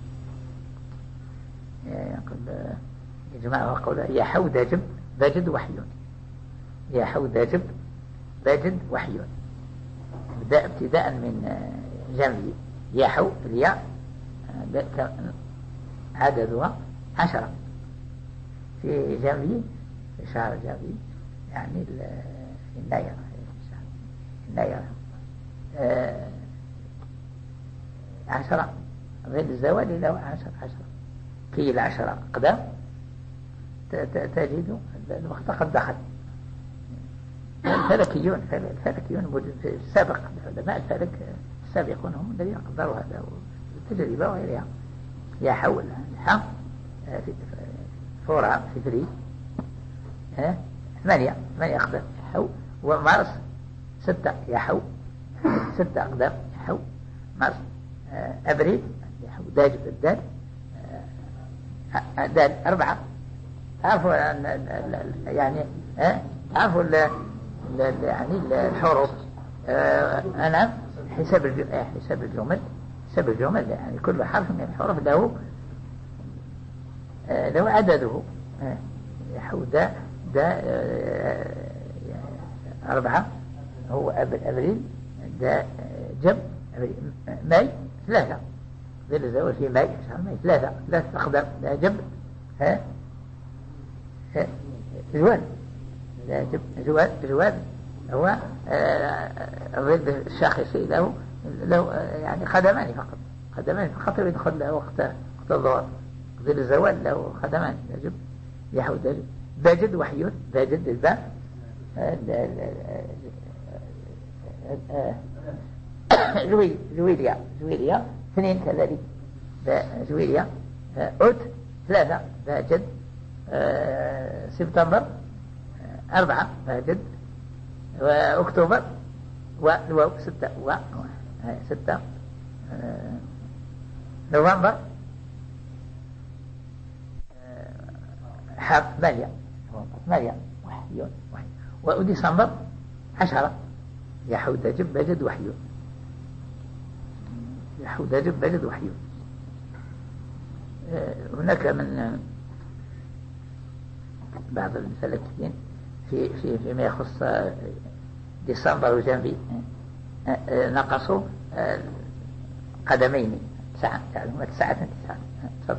يقول جماعة وقول يا حودجب بجد وحي، يا حودجب بجد وحي. بدأ ابتداء من جمعي يا حو الياء عددها عشرة في جمعي في شهر جمعي يعني يناير يناير آه عشرة غير الزوال له عشر عشرة في العشرة قدام تجد الوقت قد دخل. الفلكيون الفلكيون في السابق العلماء الفلك السابقون هم الذين قدروا هذا والتجربة وغيرها. يا حول الحق فورا في فري ها ثمانية ثمانية أقدام حو ومارس ستة يا حو ستة أقدام حو مارس أبريل يحو داجب الدال دال أربعة. تعرفوا يعني ها تعرفوا يعني الحروف أنا حساب الجمل حساب الجمل حساب الجمل يعني كل حرف من الحروف له له عدده. يحو دا دا أربعة هو أبريل دا جب ماي ثلاثة ظل الزوال في ماي شهر ماي ثلاثة ثلاثة أقدام دا جب ها جواد دا جب جواد جواد هو الظل الشاخصي له له يعني قدمان فقط قدمان فقط يدخل له وقت وقت الظهر. ظل الزوال له قدمان دا جب يحو دا جب باجد وحي باجد الباء جويل جويليا جويليا اثنين كذلك جويليا أوت ثلاثة باجد سبتمبر أربعة باجد وأكتوبر والواو ستة و ستة نوفمبر حق ماليا ماليا وحي وحي وديسمبر عشرة يحود جب بجد وحي يحود جب بجد وحي. هناك من بعض المفلكين في في فيما يخص ديسمبر وجنبي نقصوا قدمين تسعة هما تسعة تسعة. تفضل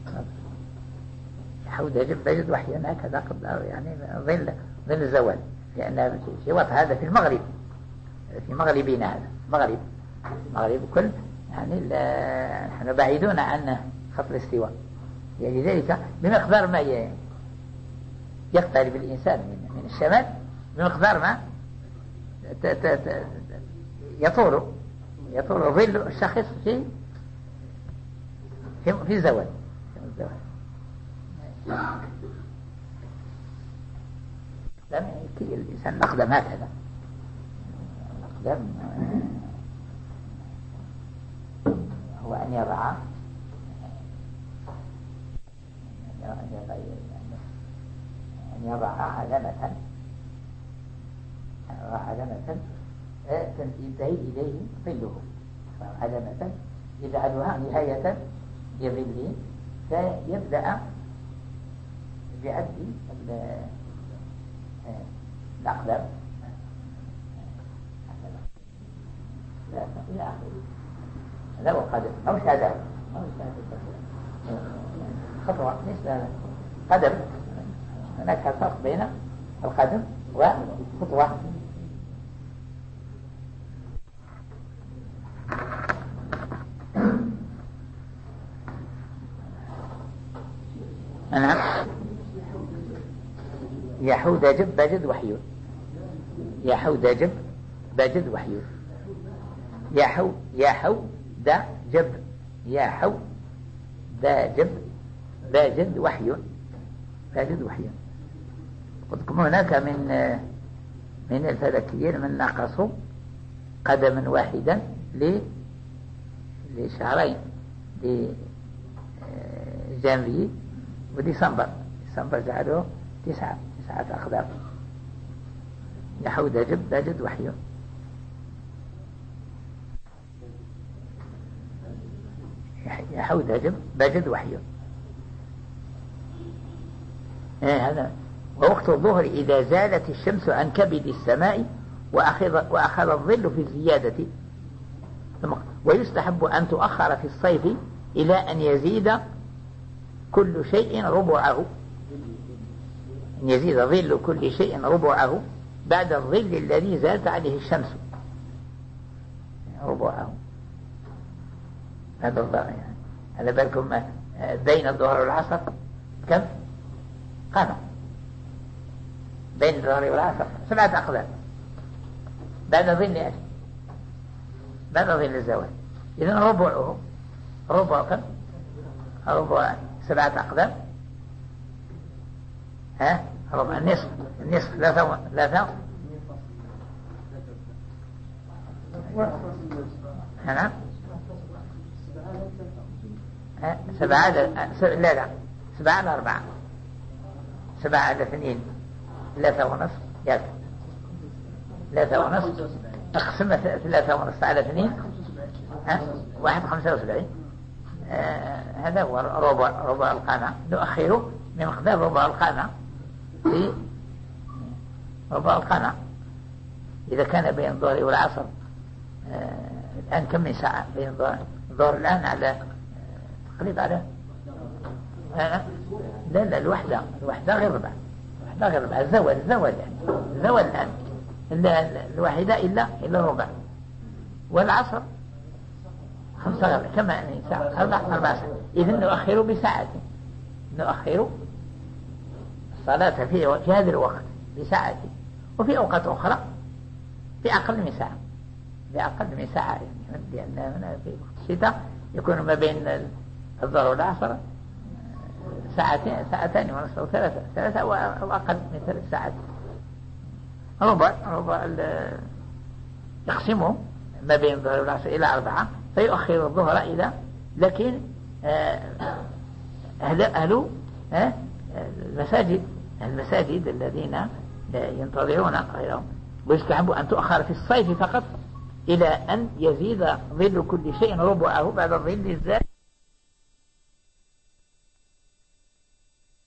يحود جب بجد وحي هكذا قدر يعني ظل ظل الزوال لأن في وقت هذا في المغرب في مغربنا هذا مغرب مغرب كل يعني نحن بعيدون عن خط الاستواء يعني ذلك بمقدار ما يقترب الإنسان من من الشمال بمقدار ما يطول يطول ظل الشخص في في في الزوال لم يكي الإنسان الأقدم هكذا الأقدم هو أن يضع أن يضع علامة علامة ينتهي إليه ظله علامة يجعلها نهاية لظله فيبدأ بعد الأقدام إلى آخره. لا وقدم أو شهادة أو شهادة خطوة بالنسبة قدم هناك فرق بين القدم وخطوة. نعم يحود جب بجد وحيون يحود جب بجد وحيون يحو يحو دا جب يحو دا جب باجد وحيون باجد وحيون. قد هناك من من الفلكيين من نقصوا قدما واحدا لشهرين، لجانفي وديسمبر. ديسمبر جعلوه تسعة تسعة أقدام. يحود جب بجد وحي. يحود جب بجد وحي. إيه هذا. ووقت الظهر إذا زالت الشمس عن كبد السماء وأخذ, وأخذ الظل في الزيادة. ويستحب أن تؤخر في الصيف إلى أن يزيد كل شيء ربعه، أن يزيد ظل كل شيء ربعه بعد الظل الذي زالت عليه الشمس ربعه. هذا الظهر يعني. على بالكم بين الظهر والعصر كم قامة؟ بين الظهر والعصر سبعة أقدام بعد ظل أشهر، بعد ظل الزوال. إذن ربعه ربع كم؟ ربع سبعة أقدام. ها ربع النصف النصف ثلاثة ثلاثة نعم سبعة على لا لا سبعة على أربعة، سبعة على اثنين ثلاثة ونصف ياك ثلاثة ونصف اقسم ثلاثة ونصف على اثنين ها واحد خمسة وسبعين. آه هذا هو ربع ربع القامة. نؤخره من مقدار ربع القامة في ربع القامة. إذا كان بين الظهر والعصر آه الآن كم من ساعة بين الظهر الآن على آه تقريبا على آه لا لا الوحدة الوحدة غير ربع، الوحدة غير ربع الزوال الزوال يعني الزوال الآن الواحدة إلا إلا ربع. والعصر خمسة غير كما يعني ساعة أربع أربع ساعات. إذن نؤخر بساعة، نؤخر الصلاة في في هذا الوقت بساعة، وفي أوقات أخرى في أقل من ساعة، في أقل من ساعة يعني لأن في وقت الشتاء يكون ما بين الظهر والعصر ساعتين ساعتين ونصف أو ثلاثة ثلاثة أو أقل من ثلاث ساعات. ربع ربع يقسمه ما بين الظهر والعصر إلى أربعة فيؤخر الظهر إلى. لكن أهل أهل المساجد المساجد الذين ينتظرون غيرهم ويستحب أن تؤخر في الصيف فقط إلى أن يزيد ظل كل شيء ربعه بعد الظل الزائد.